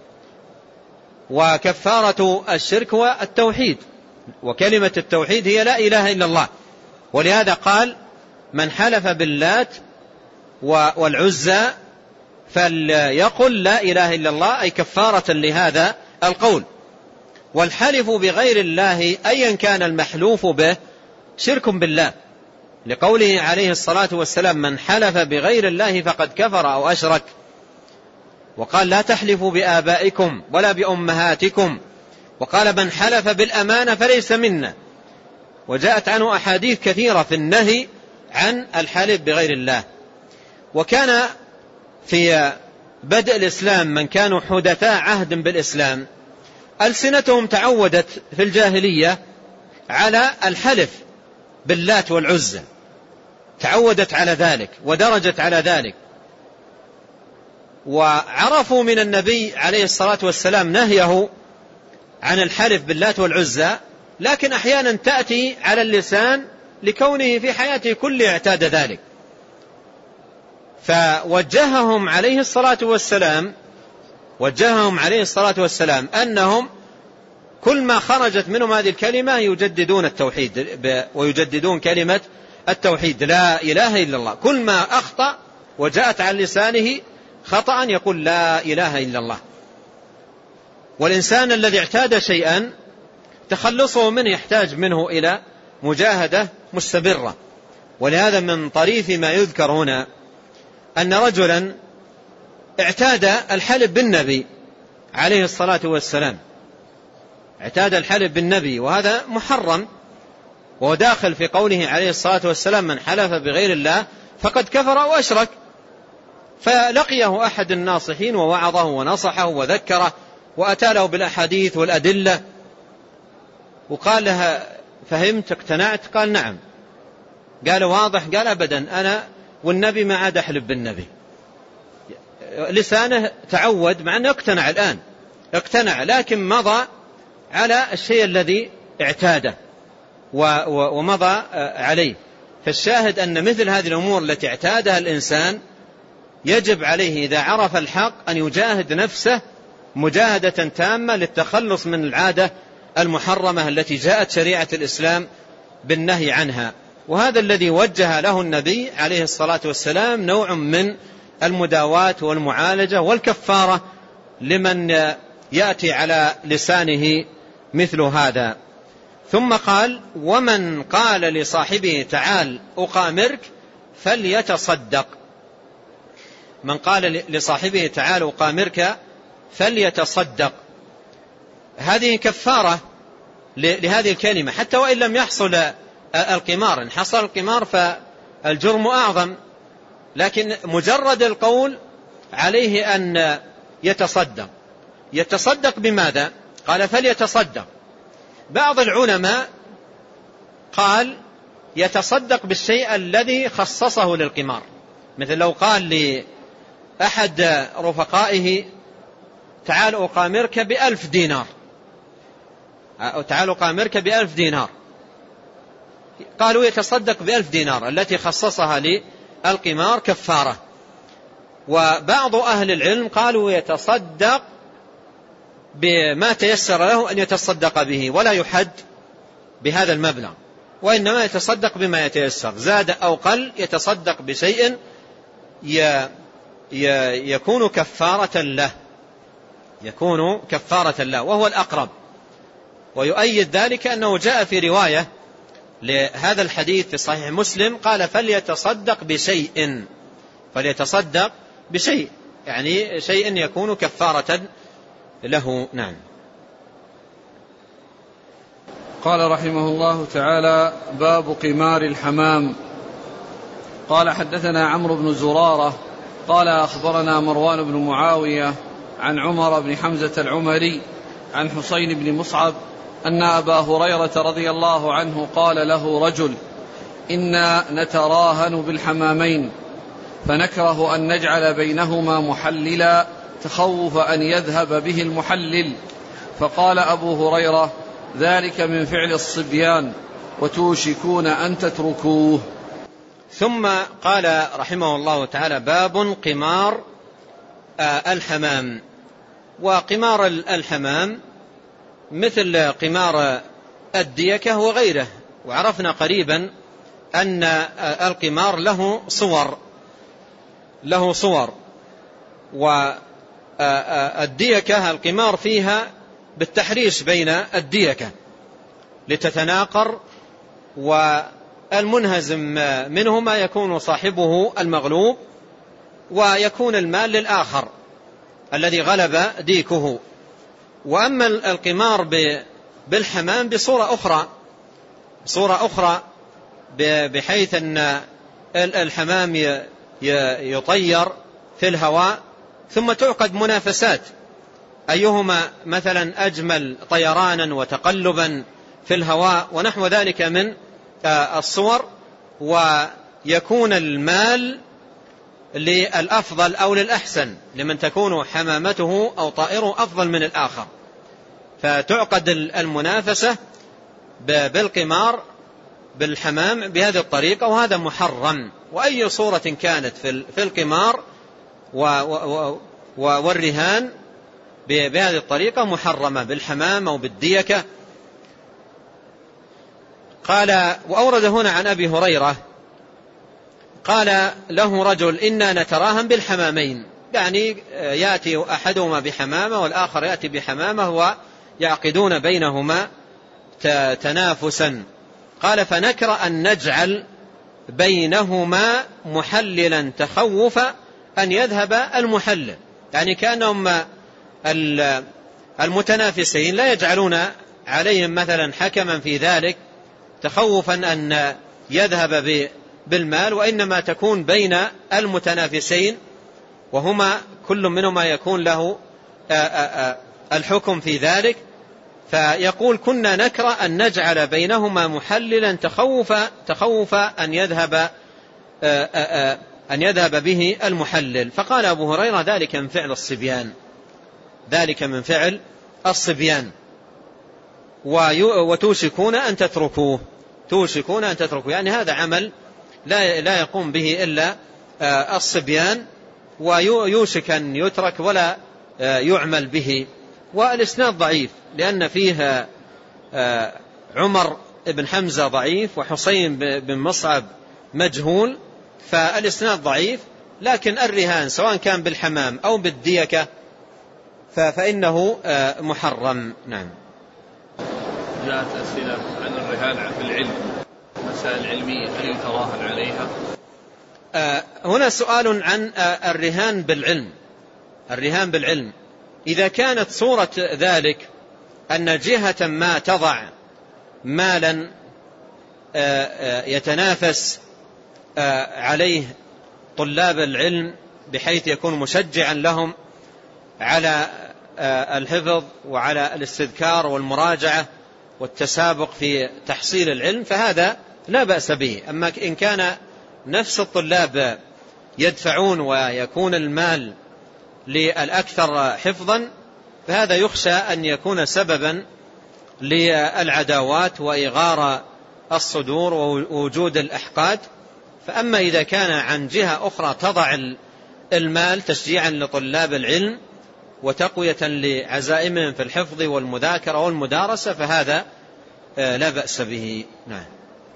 وكفارة الشرك هو التوحيد، وكلمة التوحيد هي لا إله إلا الله. ولهذا قال من حلف باللات والعزى فليقل لا إله إلا الله أي كفارة لهذا القول. والحلف بغير الله أيا كان المحلوف به شرك بالله، لقوله عليه الصلاة والسلام من حلف بغير الله فقد كفر أو أشرك. وقال لا تحلفوا بآبائكم ولا بأمهاتكم، وقال من حلف بالأمانة فليس منا. وجاءت عنه أحاديث كثيرة في النهي عن الحلف بغير الله. وكان في بدء الإسلام من كانوا حدثاء عهد بالإسلام ألسنتهم تعودت في الجاهلية على الحلف باللات والعزى، تعودت على ذلك ودرجت على ذلك، وعرفوا من النبي عليه الصلاة والسلام نهيه عن الحلف باللات والعزى، لكن أحيانا تأتي على اللسان لكونه في حياته كله اعتاد ذلك، فوجههم عليه الصلاة والسلام أنهم كل ما خرجت منهم هذه الكلمة يجددون التوحيد ويجددون كلمة التوحيد لا إله إلا الله. كل ما أخطأ وجاءت عن لسانه خطأ يقول لا إله إلا الله. والإنسان الذي اعتاد شيئا تخلصه منه يحتاج منه إلى مجاهدة مستمرة. ولهذا من طريف ما يذكر هنا أن رجلا اعتاد الحلف بالنبي عليه الصلاة والسلام، اعتاد الحلف بالنبي، وهذا محرم، وهو داخل في قوله عليه الصلاة والسلام من حلف بغير الله فقد كفر وأشرك. فلقيه أحد الناصحين ووعظه ونصحه وذكره وأتى له بالأحاديث والأدلة، وقال لها فهمت اقتنعت؟ قال نعم. قال واضح؟ قال أبدا، أنا والنبي ما عاد أحلف بالنبي. لسانه تعود، مع أنه اقتنع الآن، اقتنع، لكن مضى على الشيء الذي اعتاده ومضى عليه. فالشاهد أن مثل هذه الأمور التي اعتادها الإنسان يجب عليه إذا عرف الحق أن يجاهد نفسه مجاهدة تامة للتخلص من العادة المحرمة التي جاءت شريعة الإسلام بالنهي عنها. وهذا الذي وجه له النبي عليه الصلاة والسلام نوع من المداواة والمعالجة والكفارة لمن يأتي على لسانه مثل هذا. ثم قال ومن قال لصاحبه تعال أقامرك فليتصدق. من قال لصاحبه تعال أقامرك فليتصدق، هذه كفارة لهذه الكلمة، حتى وإن لم يحصل القمار. إن حصل القمار فالجرم أعظم، لكن مجرد القول عليه أن يتصدق. يتصدق بماذا؟ قال فليتصدق. بعض العلماء قال يتصدق بالشيء الذي خصصه للقمار، مثل لو قال لأحد رفقائه تعال أقامرك ب1000 دينار، أو تعال أقامرك ب1000 دينار، قالوا يتصدق ب1000 دينار التي خصصها للقمار كفارة. وبعض أهل العلم قالوا يتصدق بما تيسر له أن يتصدق به، ولا يحد بهذا المبلغ، وإنما يتصدق بما يتيسر، زاد أو قل يتصدق بشيء يكون كفارة له، يكون كفارة له، وهو الأقرب. ويؤيد ذلك أنه جاء في رواية لهذا الحديث في صحيح مسلم قال فليتصدق بشيء، فليتصدق بشيء، يعني شيء يكون كفارة له. نعم. قال رحمه الله تعالى باب قمار الحمام. قال حدثنا عمرو بن زرارة قال أخبرنا مروان بن معاوية عن عمر بن حمزة العمري عن حسين بن مصعب أن أبا هريرة رضي الله عنه قال له رجل إنا نتراهن بالحمامين فنكره أن نجعل بينهما محللا تخوف أن يذهب به المحلل. فقال أبو هريرة ذلك من فعل الصبيان وتوشكون أن تتركوه. ثم قال رحمه الله تعالى باب قمار الحمام. وقمار الحمام مثل قمار الديكة وغيره، وعرفنا قريبا أن القمار له صور، والديكة القمار فيها بالتحريش بين الديكة لتتناقر، والمنهزم منهما يكون صاحبه المغلوب، ويكون المال للآخر الذي غلب ديكه. وأما القمار بالحمام بصورة أخرى بحيث أن الحمام يطير في الهواء ثم تعقد منافسات أيهما مثلا أجمل طيرانا وتقلبا في الهواء ونحو ذلك من الصور، يكون المال للأفضل أو للأحسن، لمن تكون حمامته أو طائره أفضل من الآخر، فتعقد المنافسة بالقمار بالحمام بهذه الطريقة، وهذا محرم. وأي صورة كانت في القمار والرهان بهذه الطريقة محرمة، بالحمام أو بالديكة. قال وأورد هنا عن أبي هريرة قال له رجل إنا نتراهن بالحمامين، يعني يأتي أحدهما بحمامة والآخر يأتي بحمامة ويعقدون بينهما تنافسا. قال فنكر أن نجعل بينهما محللا تخوف أن يذهب المحلل، يعني كأنهم المتنافسين لا يجعلون عليهم مثلا حكما في ذلك تخوفا أن يذهب بالمال، وإنما تكون بين المتنافسين، وهما كل منهما يكون له الحكم في ذلك. فيقول كنا نكره أن نجعل بينهما محللا تخوف أن يذهب به المحلل. فقال أبو هريرة ذلك من فعل الصبيان، ذلك من فعل الصبيان، وتوشكون أن تتركوه، توشكون أن تتركوه، يعني هذا عمل لا يقوم به إلا الصبيان، ويوشك أن يترك ولا يعمل به. والإسناد ضعيف لأن فيه عمر بن حمزة ضعيف وحسين بن مصعب مجهول، فالإسناد ضعيف. لكن الرهان سواء كان بالحمام أو بالديكة فإنه محرم. نعم. جاءت أسئلة عن الرهان بالعلم، مسائل علمية، هل يتراهن عليها؟ هنا سؤال عن الرهان بالعلم. الرهان بالعلم إذا كانت صورة ذلك أن جهة ما تضع مالا يتنافس عليه طلاب العلم بحيث يكون مشجعا لهم على الحفظ وعلى الاستذكار والمراجعة والتسابق في تحصيل العلم، فهذا لا بأس به. أما إن كان نفس الطلاب يدفعون ويكون المال للأكثر حفظا، فهذا يخشى أن يكون سببا للعداوات وإغار الصدور ووجود الأحقاد. فأما إذا كان عن جهة أخرى تضع المال تشجيعا لطلاب العلم وتقوية لعزائمهم في الحفظ والمذاكرة والمدارسة، فهذا لا بأس به. نعم.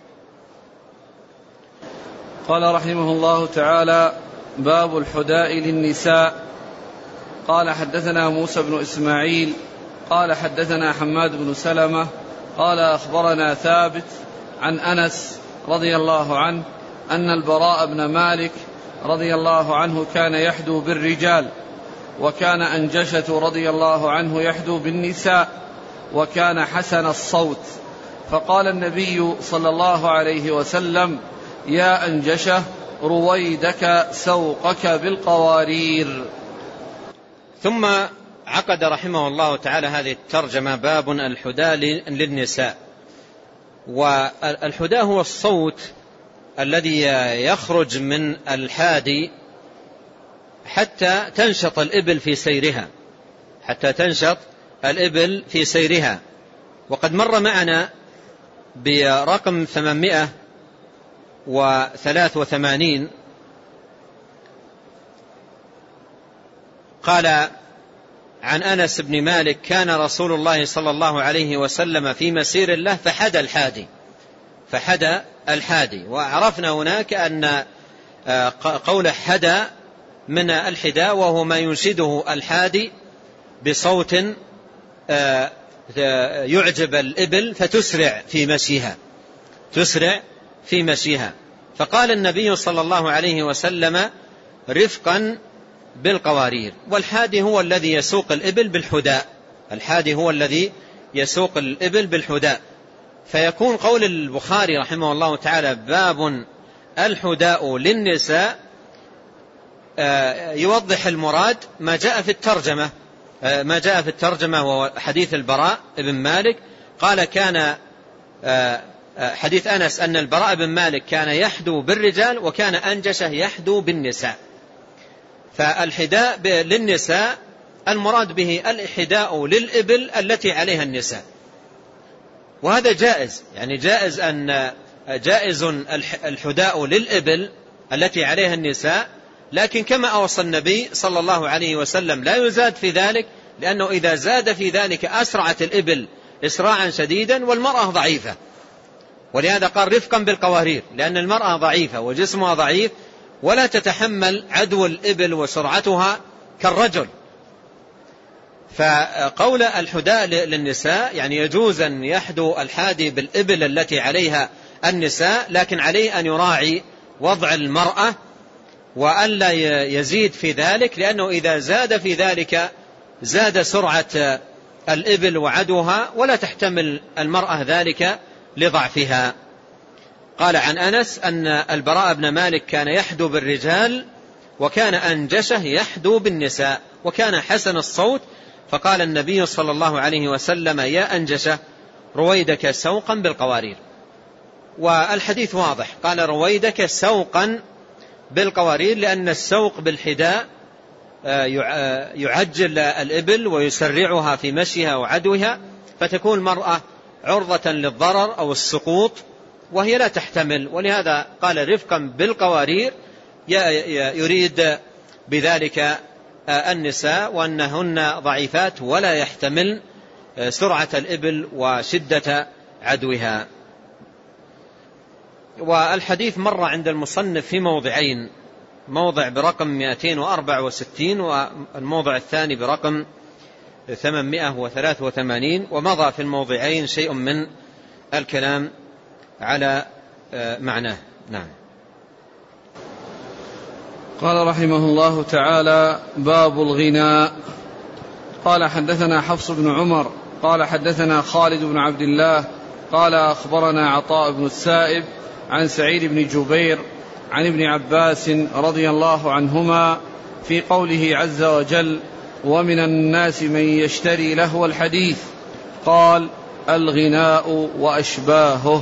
قال رحمه الله تعالى: باب الحداء للنساء. قال حدثنا موسى بن إسماعيل قال حدثنا حماد بن سلمة قال أخبرنا ثابت عن أنس رضي الله عنه أن البراء بن مالك رضي الله عنه كان يحدو بالرجال، وكان أنجشة رضي الله عنه يحدو بالنساء، وكان حسن الصوت. فقال النبي صلى الله عليه وسلم: يا أنجشة رويدك سوقك بالقوارير. ثم عقد رحمه الله تعالى هذه الترجمة: باب الحداء للنساء. والحداء هو الصوت الذي يخرج من الحادي حتى تنشط الإبل في سيرها، حتى تنشط الإبل في سيرها. وقد مر معنا برقم 883 قال عن أنس بن مالك: كان رسول الله صلى الله عليه وسلم في مسير الله فحدى الحادي، فحدى الحادي. وعرفنا هناك أن قول حدى من الحداء، وهو ما ينشده الحادي بصوت يعجب الإبل فتسرع في مشيها، تسرع في مشيها. فقال النبي صلى الله عليه وسلم: رفقا بالقوارير. والحادي هو الذي يسوق الإبل بالحداء، الحادي هو الذي يسوق الإبل بالحداء. فيكون قول البخاري رحمه الله تعالى: باب الحداء للنساء، يوضح المراد ما جاء في الترجمة، ما جاء في الترجمة وهو حديث البراء بن مالك. قال: كان حديث أنس أن البراء بن مالك كان يحدو بالرجال وكان أنجشه يحدو بالنساء. فالحداء للنساء المراد به الحداء للإبل التي عليها النساء، وهذا جائز، يعني جائز الحداء للإبل التي عليها النساء، لكن كما أوصى النبي صلى الله عليه وسلم لا يزاد في ذلك، لأنه إذا زاد في ذلك أسرعت الإبل إسراعا شديدا والمرأة ضعيفة، ولهذا قال رفقا بالقوارير، لأن المرأة ضعيفة وجسمها ضعيف ولا تتحمل عدو الإبل وسرعتها كالرجل. فقول الحداء للنساء يعني يجوز أن يحدو الحادي بالإبل التي عليها النساء، لكن عليه أن يراعي وضع المرأة وألا يزيد في ذلك، لأنه إذا زاد في ذلك زاد سرعة الإبل وعدوها ولا تحتمل المرأة ذلك لضعفها. قال عن أنس أن البراء بن مالك كان يحدو بالرجال وكان أنجشه يحدو بالنساء وكان حسن الصوت، فقال النبي صلى الله عليه وسلم يا أنجشه رويدك سوقا بالقوارير. والحديث واضح، قال رويدك سوقا بالقوارير، لأن السوق بالحداء يعجل الإبل ويسرعها في مشيها وعدوها، فتكون المرأة عرضة للضرر أو السقوط وهي لا تحتمل، ولهذا قال رفقا بالقوارير، يريد بذلك النساء وأنهن ضعيفات ولا يحتمل سرعة الإبل وشدة عدوها. والحديث مر عند المصنف في موضعين، موضع برقم 264 والموضع الثاني برقم 883، ومضى في الموضعين شيء من الكلام على معناه. نعم. قال رحمه الله تعالى: باب الغناء. قال حدثنا حفص بن عمر قال حدثنا خالد بن عبد الله قال أخبرنا عطاء بن السائب عن سعيد بن جبير عن ابن عباس رضي الله عنهما في قوله عز وجل: ومن الناس من يشتري لهو الحديث، قال: الغناء وأشباهه.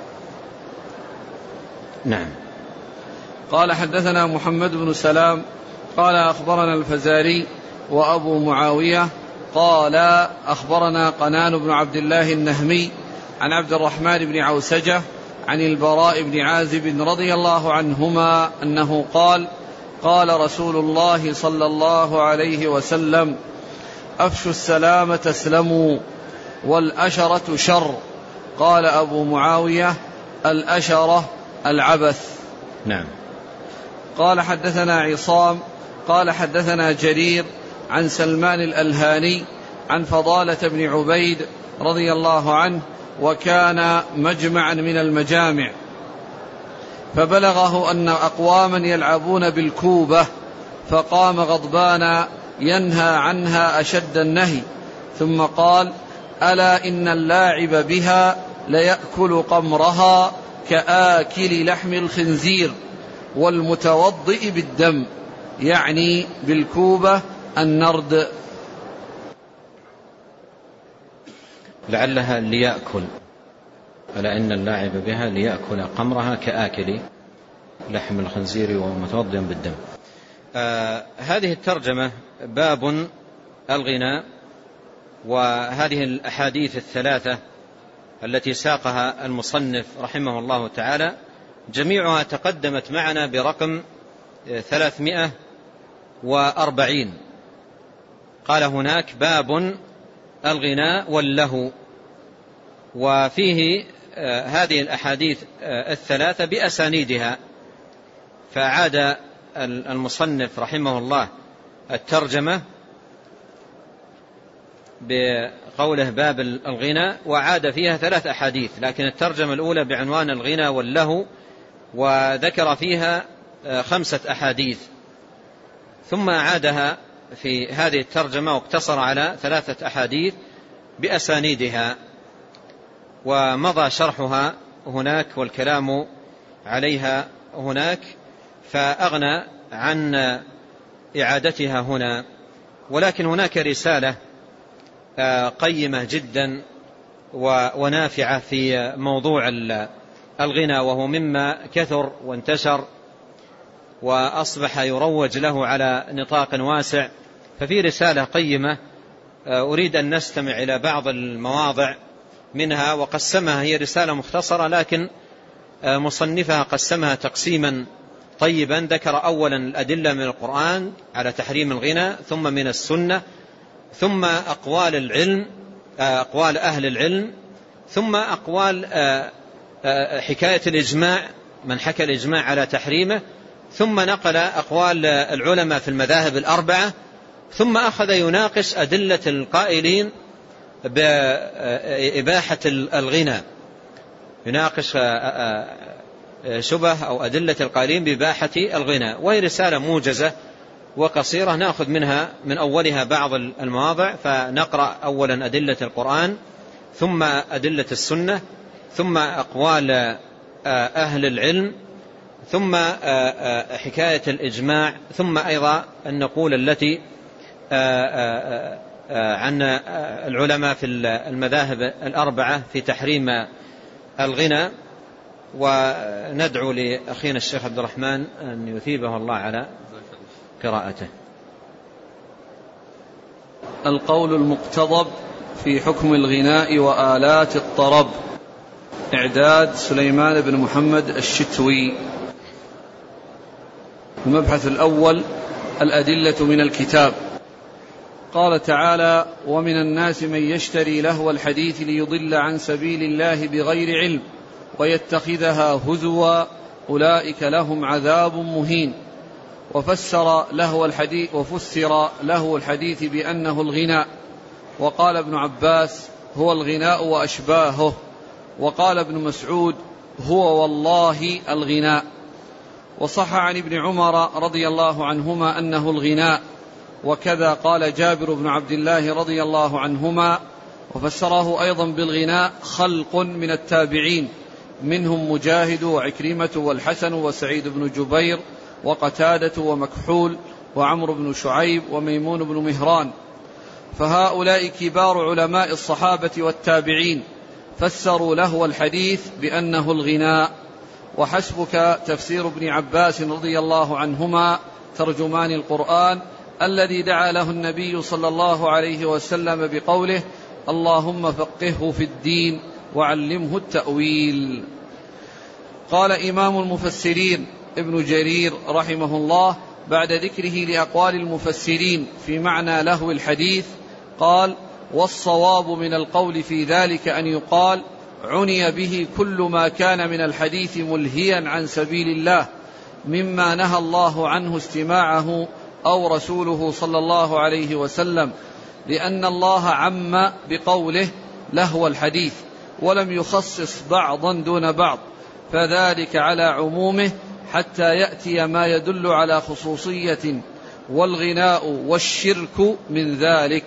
نعم. قال حدثنا محمد بن سلام قال أخبرنا الفزاري وأبو معاوية قال أخبرنا قنان بن عبد الله النهمي عن عبد الرحمن بن عوسجة عن البراء بن عازب رضي الله عنهما أنه قال: قال رسول الله صلى الله عليه وسلم: أفشوا السلام تسلموا، والأشرة شر. قال أبو معاوية: الأشرة العبث. نعم. قال حدثنا عصام قال حدثنا جرير عن سلمان الألهاني عن فضالة بن عبيد رضي الله عنه، وكان مجمعا من المجامع، فبلغه أن أقواما يلعبون بالكوبة، فقام غضبان ينهى عنها أشد النهي، ثم قال: ألا إن اللاعب بها ليأكل قمرها كآكل لحم الخنزير، والمتوضئ بالدم، يعني بالكوبة النرد. لعلها ليأكل، ألا إن اللاعب بها ليأكل قمرها كآكل لحم الخنزير ومتوضئ بالدم. هذه الترجمة باب الغناء، وهذه الأحاديث الثلاثة التي ساقها المصنف رحمه الله تعالى جميعها تقدمت معنا برقم 340. قال هناك باب الغناء واللهو، وفيه هذه الأحاديث الثلاثة بأسانيدها، فعاد المصنف رحمه الله الترجمة بقوله باب الغنى، وعاد فيها 3 أحاديث، لكن الترجمة الأولى بعنوان الغنى واللهو وذكر فيها 5 أحاديث، ثم أعادها في هذه الترجمة واقتصر على 3 أحاديث بأسانيدها، ومضى شرحها هناك والكلام عليها هناك، فأغنى عن إعادتها هنا. ولكن هناك رسالة قيمة جدا ونافعة في موضوع الغنى، وهو مما كثر وانتشر وأصبح يروج له على نطاق واسع. ففي رسالة قيمة أريد أن نستمع إلى بعض المواضع منها وقسمها، هي رسالة مختصرة لكن مصنفها قسمها تقسيما طيبا. ذكر أولا الأدلة من القرآن على تحريم الغنى، ثم من السنة، ثم أقوال أهل العلم، ثم أقوال حكاية الإجماع، من حكى الإجماع على تحريمه، ثم نقل أقوال العلماء في المذاهب الأربعة، ثم أخذ يناقش أدلة القائلين بإباحة الغنى، يناقش شبه أو أدلة القائلين بإباحة الغنى. وهي رسالة موجزة وقصيرة، نأخذ منها من أولها بعض المواضع. فنقرأ أولا أدلة القرآن، ثم أدلة السنة، ثم أقوال أهل العلم، ثم حكاية الإجماع، ثم أيضا النقول التي عن العلماء في المذاهب الأربعة في تحريم الغنى. وندعو لأخينا الشيخ عبد الرحمن أن يثيبه الله على قراءته. القول المقتضب في حكم الغناء وآلات الطرب. إعداد سليمان بن محمد الشتوي. المبحث الأول: الأدلة من الكتاب. قال تعالى: ومن الناس من يشتري لهو الحديث ليضل عن سبيل الله بغير علم ويتخذها هزوا أولئك لهم عذاب مهين. وفسر له الحديث بأنه الغناء. وقال ابن عباس: هو الغناء وأشباهه. وقال ابن مسعود: هو والله الغناء. وصح عن ابن عمر رضي الله عنهما أنه الغناء، وكذا قال جابر بن عبد الله رضي الله عنهما. وفسره أيضا بالغناء خلق من التابعين، منهم مجاهد وعكرمة والحسن وسعيد بن جبير وقتادة ومكحول وعمرو بن شعيب وميمون بن مهران، فهؤلاء كبار علماء الصحابة والتابعين فسروا له الحديث بأنه الغناء. وحسبك تفسير ابن عباس رضي الله عنهما ترجمان القرآن الذي دعا له النبي صلى الله عليه وسلم بقوله: اللهم فقهه في الدين وعلمه التأويل. قال إمام المفسرين ابن جرير رحمه الله بعد ذكره لأقوال المفسرين في معنى لهو الحديث قال: والصواب من القول في ذلك أن يقال عني به كل ما كان من الحديث ملهيا عن سبيل الله مما نهى الله عنه استماعه أو رسوله صلى الله عليه وسلم، لأن الله عم بقوله لهو الحديث ولم يخصص بعضا دون بعض، فذلك على عمومه حتى يأتي ما يدل على خصوصية، والغناء والشرك من ذلك.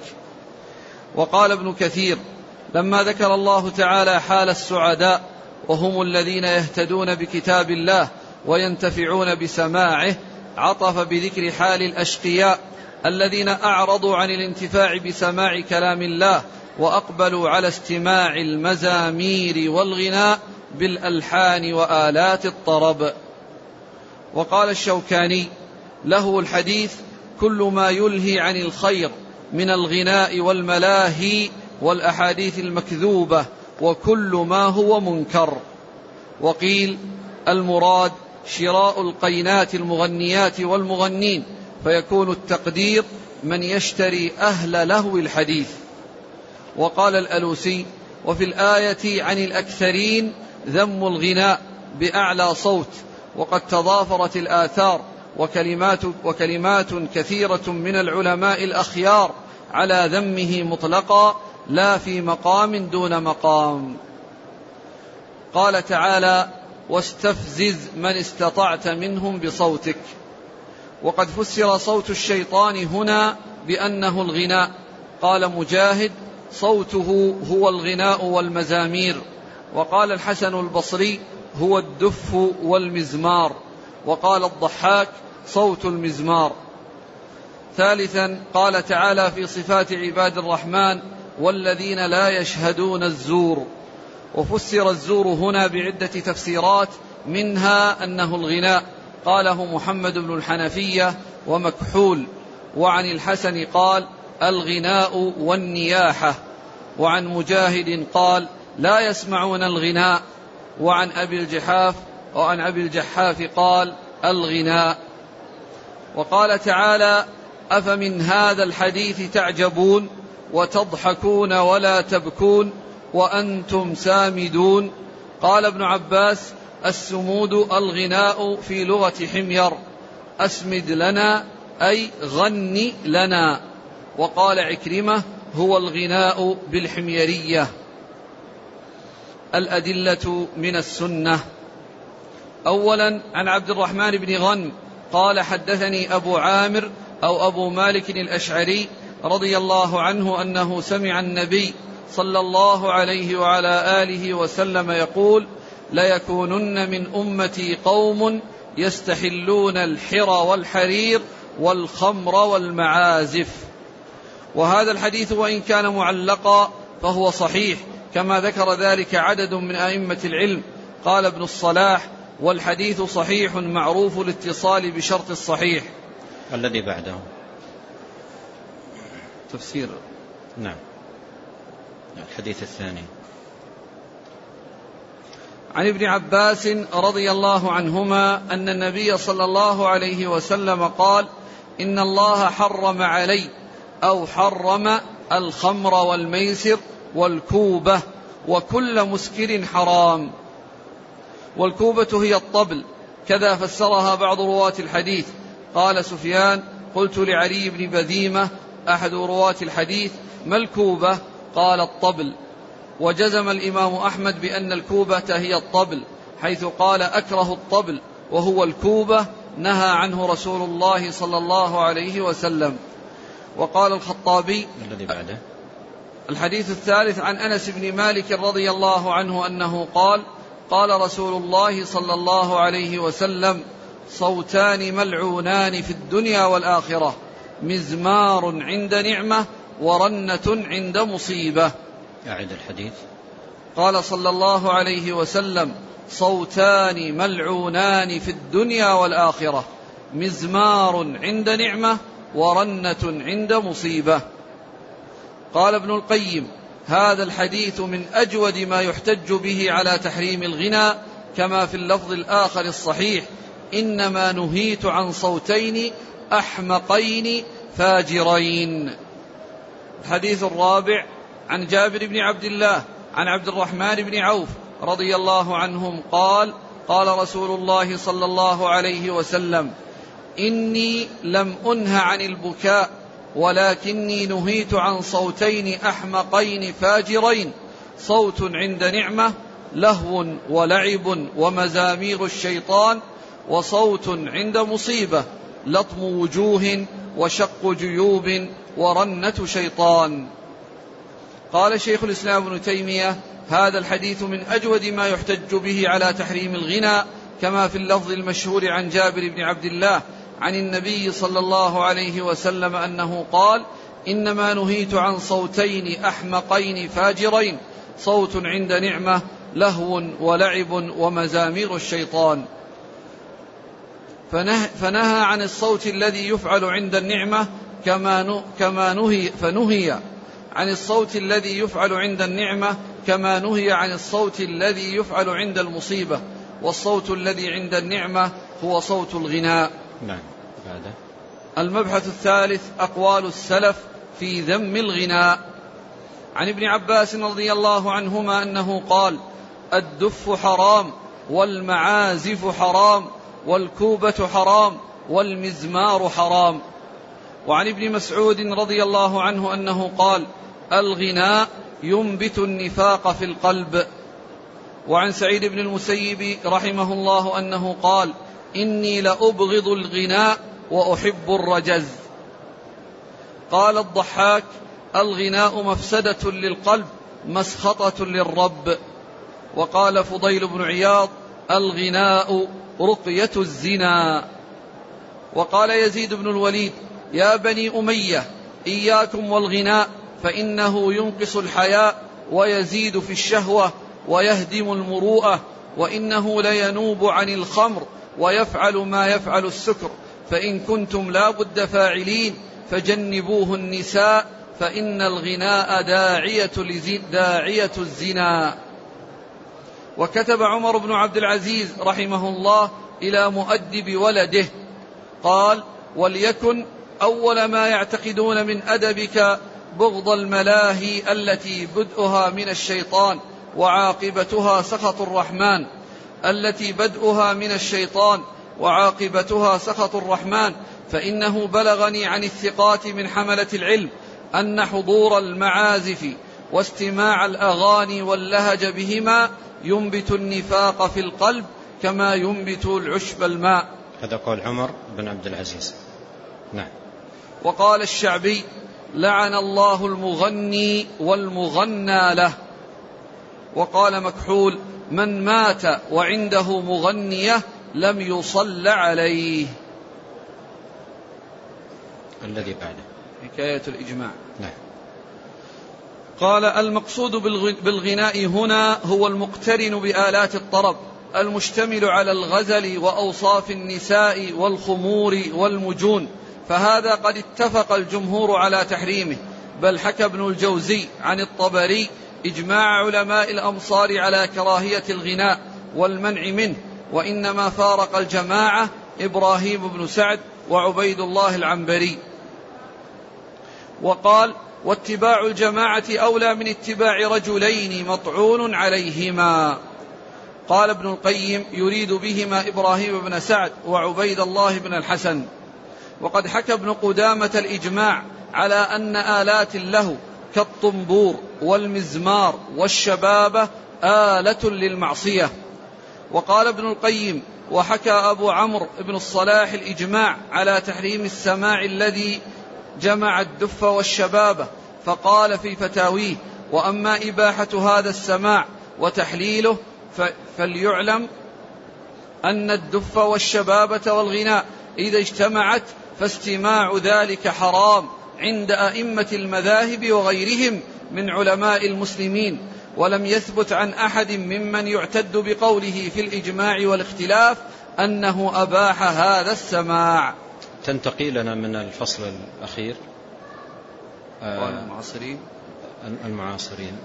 وقال ابن كثير: لما ذكر الله تعالى حال السعداء وهم الذين يهتدون بكتاب الله وينتفعون بسماعه، عطف بذكر حال الأشقياء الذين أعرضوا عن الانتفاع بسماع كلام الله وأقبلوا على استماع المزامير والغناء بالألحان وآلات الطرب. وقال الشوكاني: له الحديث كل ما يلهي عن الخير من الغناء والملاهي والأحاديث المكذوبة وكل ما هو منكر. وقيل: المراد شراء القينات المغنيات والمغنين، فيكون التقدير من يشتري أهل لهو الحديث. وقال الألوسي: وفي الآية عن الأكثرين ذم الغناء بأعلى صوت، وقد تضافرت الآثار وكلمات كثيرة من العلماء الأخيار على ذمه مطلقا لا في مقام دون مقام. قال تعالى: واستفزز من استطعت منهم بصوتك. وقد فسر صوت الشيطان هنا بأنه الغناء. قال مجاهد: صوته هو الغناء والمزامير. وقال الحسن البصري: هو الدف والمزمار. وقال الضحاك: صوت المزمار. ثالثا، قال تعالى في صفات عباد الرحمن: والذين لا يشهدون الزور. وفسر الزور هنا بعدة تفسيرات، منها أنه الغناء، قاله محمد بن الحنفية ومكحول. وعن الحسن قال الغناء والنياحة. وعن مجاهد قال لا يسمعون الغناء. وعن أبي الجحاف قال الغناء. وقال تعالى أفمن هذا الحديث تعجبون وتضحكون ولا تبكون وأنتم سامدون. قال ابن عباس السمود الغناء في لغة حمير، أسمد لنا أي غني لنا. وقال عكرمة هو الغناء بالحميرية. الأدلة من السنة. أولا عن عبد الرحمن بن غنم قال حدثني أبو عامر أو أبو مالك الأشعري رضي الله عنه أنه سمع النبي صلى الله عليه وعلى آله وسلم يقول ليكونن من أمتي قوم يستحلون الحر والحرير والخمر والمعازف. وهذا الحديث وإن كان معلقا فهو صحيح، كما ذكر ذلك عدد من أئمة العلم. قال ابن الصلاح والحديث صحيح معروف الاتصال بشرط الصحيح. الذي بعده تفسير. نعم، الحديث الثاني عن ابن عباس رضي الله عنهما أن النبي صلى الله عليه وسلم قال إن الله حرم علي أو حرم الخمر والميسر والكوبة وكل مسكر حرام. والكوبة هي الطبل، كذا فسرها بعض رواة الحديث. قال سفيان قلت لعلي بن بذيمة أحد رواة الحديث ما الكوبة؟ قال الطبل. وجزم الإمام أحمد بأن الكوبة هي الطبل، حيث قال أكره الطبل وهو الكوبة نهى عنه رسول الله صلى الله عليه وسلم. وقال الخطابي الذي بعده الحديث الثالث عن أنس بن مالك رضي الله عنه أنه قال قال رسول الله صلى الله عليه وسلم صوتان ملعونان في الدنيا والآخرة، مزمار عند نعمة ورنة عند مصيبة. أعد الحديث. قال صلى الله عليه وسلم صوتان ملعونان في الدنيا والآخرة، مزمار عند نعمة ورنة عند مصيبة. قال ابن القيم هذا الحديث من أجود ما يحتج به على تحريم الغنى، كما في اللفظ الآخر الصحيح إنما نهيت عن صوتين أحمقين فاجرين. الحديث الرابع عن جابر بن عبد الله عن عبد الرحمن بن عوف رضي الله عنهم قال قال رسول الله صلى الله عليه وسلم إني لم أنه عن البكاء ولكني نهيت عن صوتين أحمقين فاجرين، صوت عند نعمة لهو ولعب ومزامير الشيطان، وصوت عند مصيبة لطم وجوه وشق جيوب ورنة شيطان. قال شيخ الإسلام ابن تيمية هذا الحديث من أجود ما يحتج به على تحريم الغنى، كما في اللفظ المشهور عن جابر بن عبد الله عن النبي صلى الله عليه وسلم أنه قال إنما نهيت عن صوتين أحمقين فاجرين، صوت عند نعمة لهو ولعب ومزامير الشيطان. فنهى عن الصوت الذي يفعل عند النعمة فنهي عن الصوت الذي يفعل عند النعمة كما نهي عن الصوت الذي يفعل عند المصيبة، والصوت الذي عند النعمة هو صوت الغناء. نعم. بعده المبحث الثالث أقوال السلف في ذم الغناء. عن ابن عباس رضي الله عنهما أنه قال الدف حرام والمعازف حرام والكوبة حرام والمزمار حرام. وعن ابن مسعود رضي الله عنه أنه قال الغناء ينبت النفاق في القلب. وعن سعيد بن المسيب رحمه الله أنه قال إني لأبغض الغناء وأحب الرجز. قال الضحاك الغناء مفسدة للقلب مسخطة للرب. وقال فضيل بن عياض الغناء رقية الزنا. وقال يزيد بن الوليد يا بني أمية إياكم والغناء فإنه ينقص الحياء ويزيد في الشهوة ويهدم المروءة، وإنه لينوب عن الخمر ويفعل ما يفعل السكر، فإن كنتم لا بد فاعلين فجنبوه النساء، فإن الغناء داعية الزنا. وكتب عمر بن عبد العزيز رحمه الله إلى مؤدب ولده قال: وليكن أول ما يعتقدون من أدبك بغض الملاهي التي بدءها من الشيطان وعاقبتها سخط الرحمن، فإنه بلغني عن الثقات من حملة العلم أن حضور المعازف واستماع الأغاني واللهج بهما ينبت النفاق في القلب كما ينبت العشب الماء. هذا قول عمر بن عبد العزيز. نعم. وقال الشعبي: لعن الله المغني والمغنى له. وقال مكحول: من مات وعنده مغنية لم يصل عليه. الذي بعده حكاية الإجماع. نعم. قال: المقصود بالغناء هنا هو المقترن بآلات الطرب المشتمل على الغزل وأوصاف النساء والخمور والمجون، فهذا قد اتفق الجمهور على تحريمه، بل حكى ابن الجوزي عن الطبري إجماع علماء الأمصار على كراهية الغناء والمنع منه، وإنما فارق الجماعة إبراهيم بن سعد وعبيد الله العنبري. وقال: واتباع الجماعة أولى من اتباع رجلين مطعون عليهما. قال ابن القيم: يريد بهما إبراهيم بن سعد وعبيد الله بن الحسن. وقد حكى ابن قدامة الإجماع على أن آلات اللهو كالطنبور والمزمار والشبابة آلة للمعصية. وقال ابن القيم: وحكى أبو عمرو بن الصلاح الإجماع على تحريم السماع الذي جمع الدف والشبابة، فقال في فتاويه: وأما إباحة هذا السماع وتحليله فليعلم أن الدف والشبابة والغناء إذا اجتمعت فاستماع ذلك حرام عند أئمة المذاهب وغيرهم من علماء المسلمين، ولم يثبت عن أحد ممن يعتد بقوله في الإجماع والاختلاف أنه أباح هذا السماع. تنتقي لنا من الفصل الأخير المعاصرين.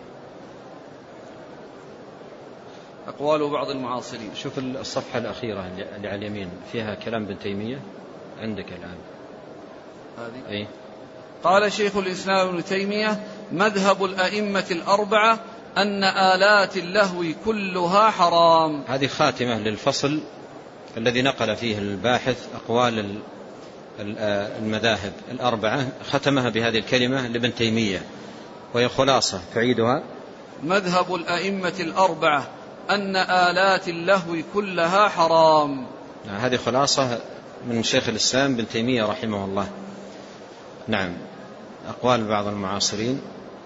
أقوال بعض المعاصرين. شوف الصفحة الأخيرة اللي على اليمين فيها كلام ابن تيمية عندك الآن هذه. أي. قال شيخ الإسلام ابن تيمية: مذهب الأئمة الأربعة أن آلات اللهو كلها حرام. هذه خاتمة للفصل الذي نقل فيه الباحث أقوال المذاهب الأربعة، ختمها بهذه الكلمة لابن تيمية، وهي خلاصة تعيدها: مذهب الأئمة الأربعة أن آلات اللهو كلها حرام. هذه خلاصة من شيخ الإسلام ابن تيمية رحمه الله. نعم. أقوال بعض المعاصرين.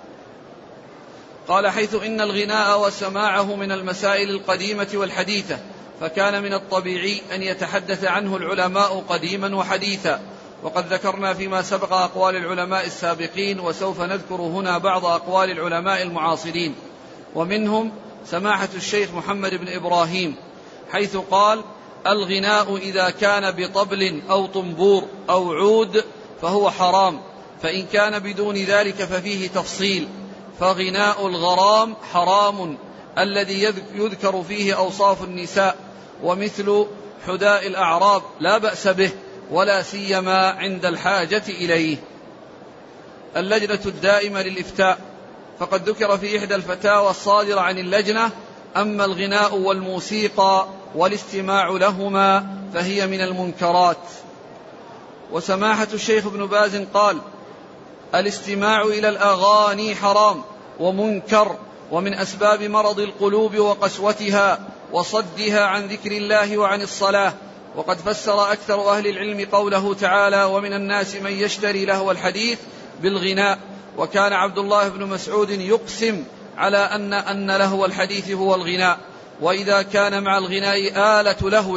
قال: حيث إن الغناء وسماعه من المسائل القديمة والحديثة، فكان من الطبيعي أن يتحدث عنه العلماء قديما وحديثا، وقد ذكرنا فيما سبق أقوال العلماء السابقين، وسوف نذكر هنا بعض أقوال العلماء المعاصرين، ومنهم سماحة الشيخ محمد بن إبراهيم، حيث قال: الغناء إذا كان بطبل أو طنبور أو عود فهو حرام، فإن كان بدون ذلك ففيه تفصيل، فغناء الغرام حرام الذي يذكر فيه أوصاف النساء، ومثل حداء الأعراب لا بأس به، ولا سيما عند الحاجة إليه. اللجنة الدائمة للإفتاء، فقد ذكر في إحدى الفتاوى الصادرة عن اللجنة: أما الغناء والموسيقى والاستماع لهما فهي من المنكرات. وسماحة الشيخ ابن باز قال: الاستماع إلى الأغاني حرام ومنكر، ومن أسباب مرض القلوب وقسوتها وصدها عن ذكر الله وعن الصلاة. وقد فسر أكثر أهل العلم قوله تعالى: ومن الناس من يشتري لهو الحديث بالغناء. وكان عبد الله بن مسعود يقسم على أن لهو الحديث هو الغناء، وإذا كان مع الغناء آلة لهو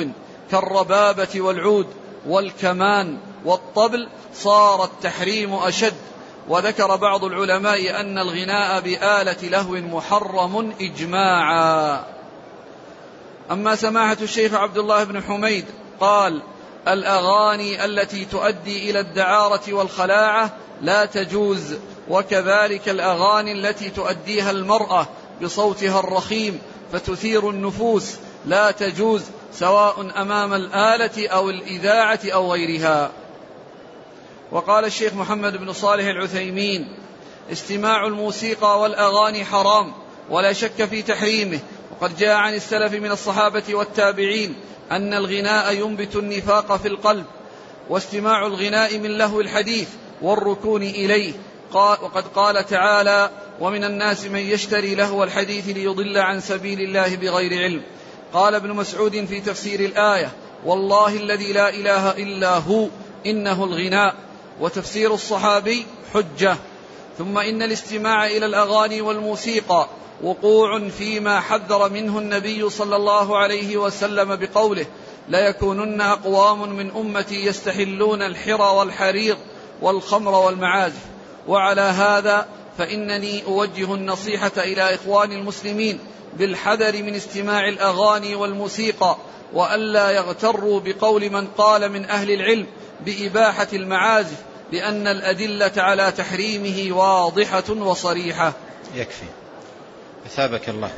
كالربابة والعود والكمان والطبل صار التحريم أشد، وذكر بعض العلماء أن الغناء بآلة لهو محرم إجماعا. أما سماحة الشيخ عبد الله بن حميد قال: الأغاني التي تؤدي إلى الدعارة والخلاعة لا تجوز، وكذلك الأغاني التي تؤديها المرأة بصوتها الرخيم فتثير النفوس لا تجوز، سواء أمام الآلة أو الإذاعة أو غيرها. وقال الشيخ محمد بن صالح العثيمين: استماع الموسيقى والأغاني حرام ولا شك في تحريمه، وقد جاء عن السلف من الصحابة والتابعين أن الغناء ينبت النفاق في القلب، واستماع الغناء من لهو الحديث والركون إليه. وقد قال تعالى: ومن الناس من يشتري لهو الحديث ليضل عن سبيل الله بغير علم. قال ابن مسعود في تفسير الآية: والله الذي لا إله إلا هو إنه الغناء. وتفسير الصحابي حجة. ثم إن الاستماع إلى الأغاني والموسيقى وقوع فيما حذر منه النبي صلى الله عليه وسلم بقوله: ليكونن أقوام من أمتي يستحلون الحر والحرير والخمر والمعازف. وعلى هذا فإنني أوجه النصيحة إلى إخوان المسلمين بالحذر من استماع الأغاني والموسيقى، وألا يغتروا بقول من قال من أهل العلم بإباحة المعازف، لأن الأدلة على تحريمه واضحة وصريحة. يكفي، أثابك الله.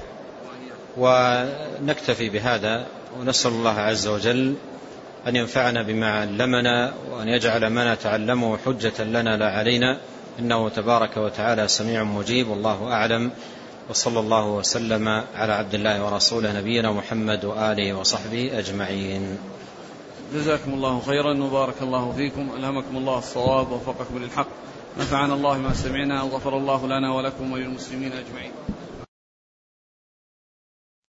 ونكتفي بهذا، ونسأل الله عز وجل أن ينفعنا بما علمنا، وأن يجعل ما نتعلمه حجة لنا لا علينا، إنه تبارك وتعالى سميع مجيب. والله أعلم، وصلى الله وسلم على عبد الله ورسوله نبينا محمد وآله وصحبه أجمعين. جزاكم الله خيرا وبارك الله فيكم، ألهمكم الله الصواب ووفقكم للحق، نفعنا الله ما سمعنا، وغفر الله لنا ولكم وللمسلمين أجمعين.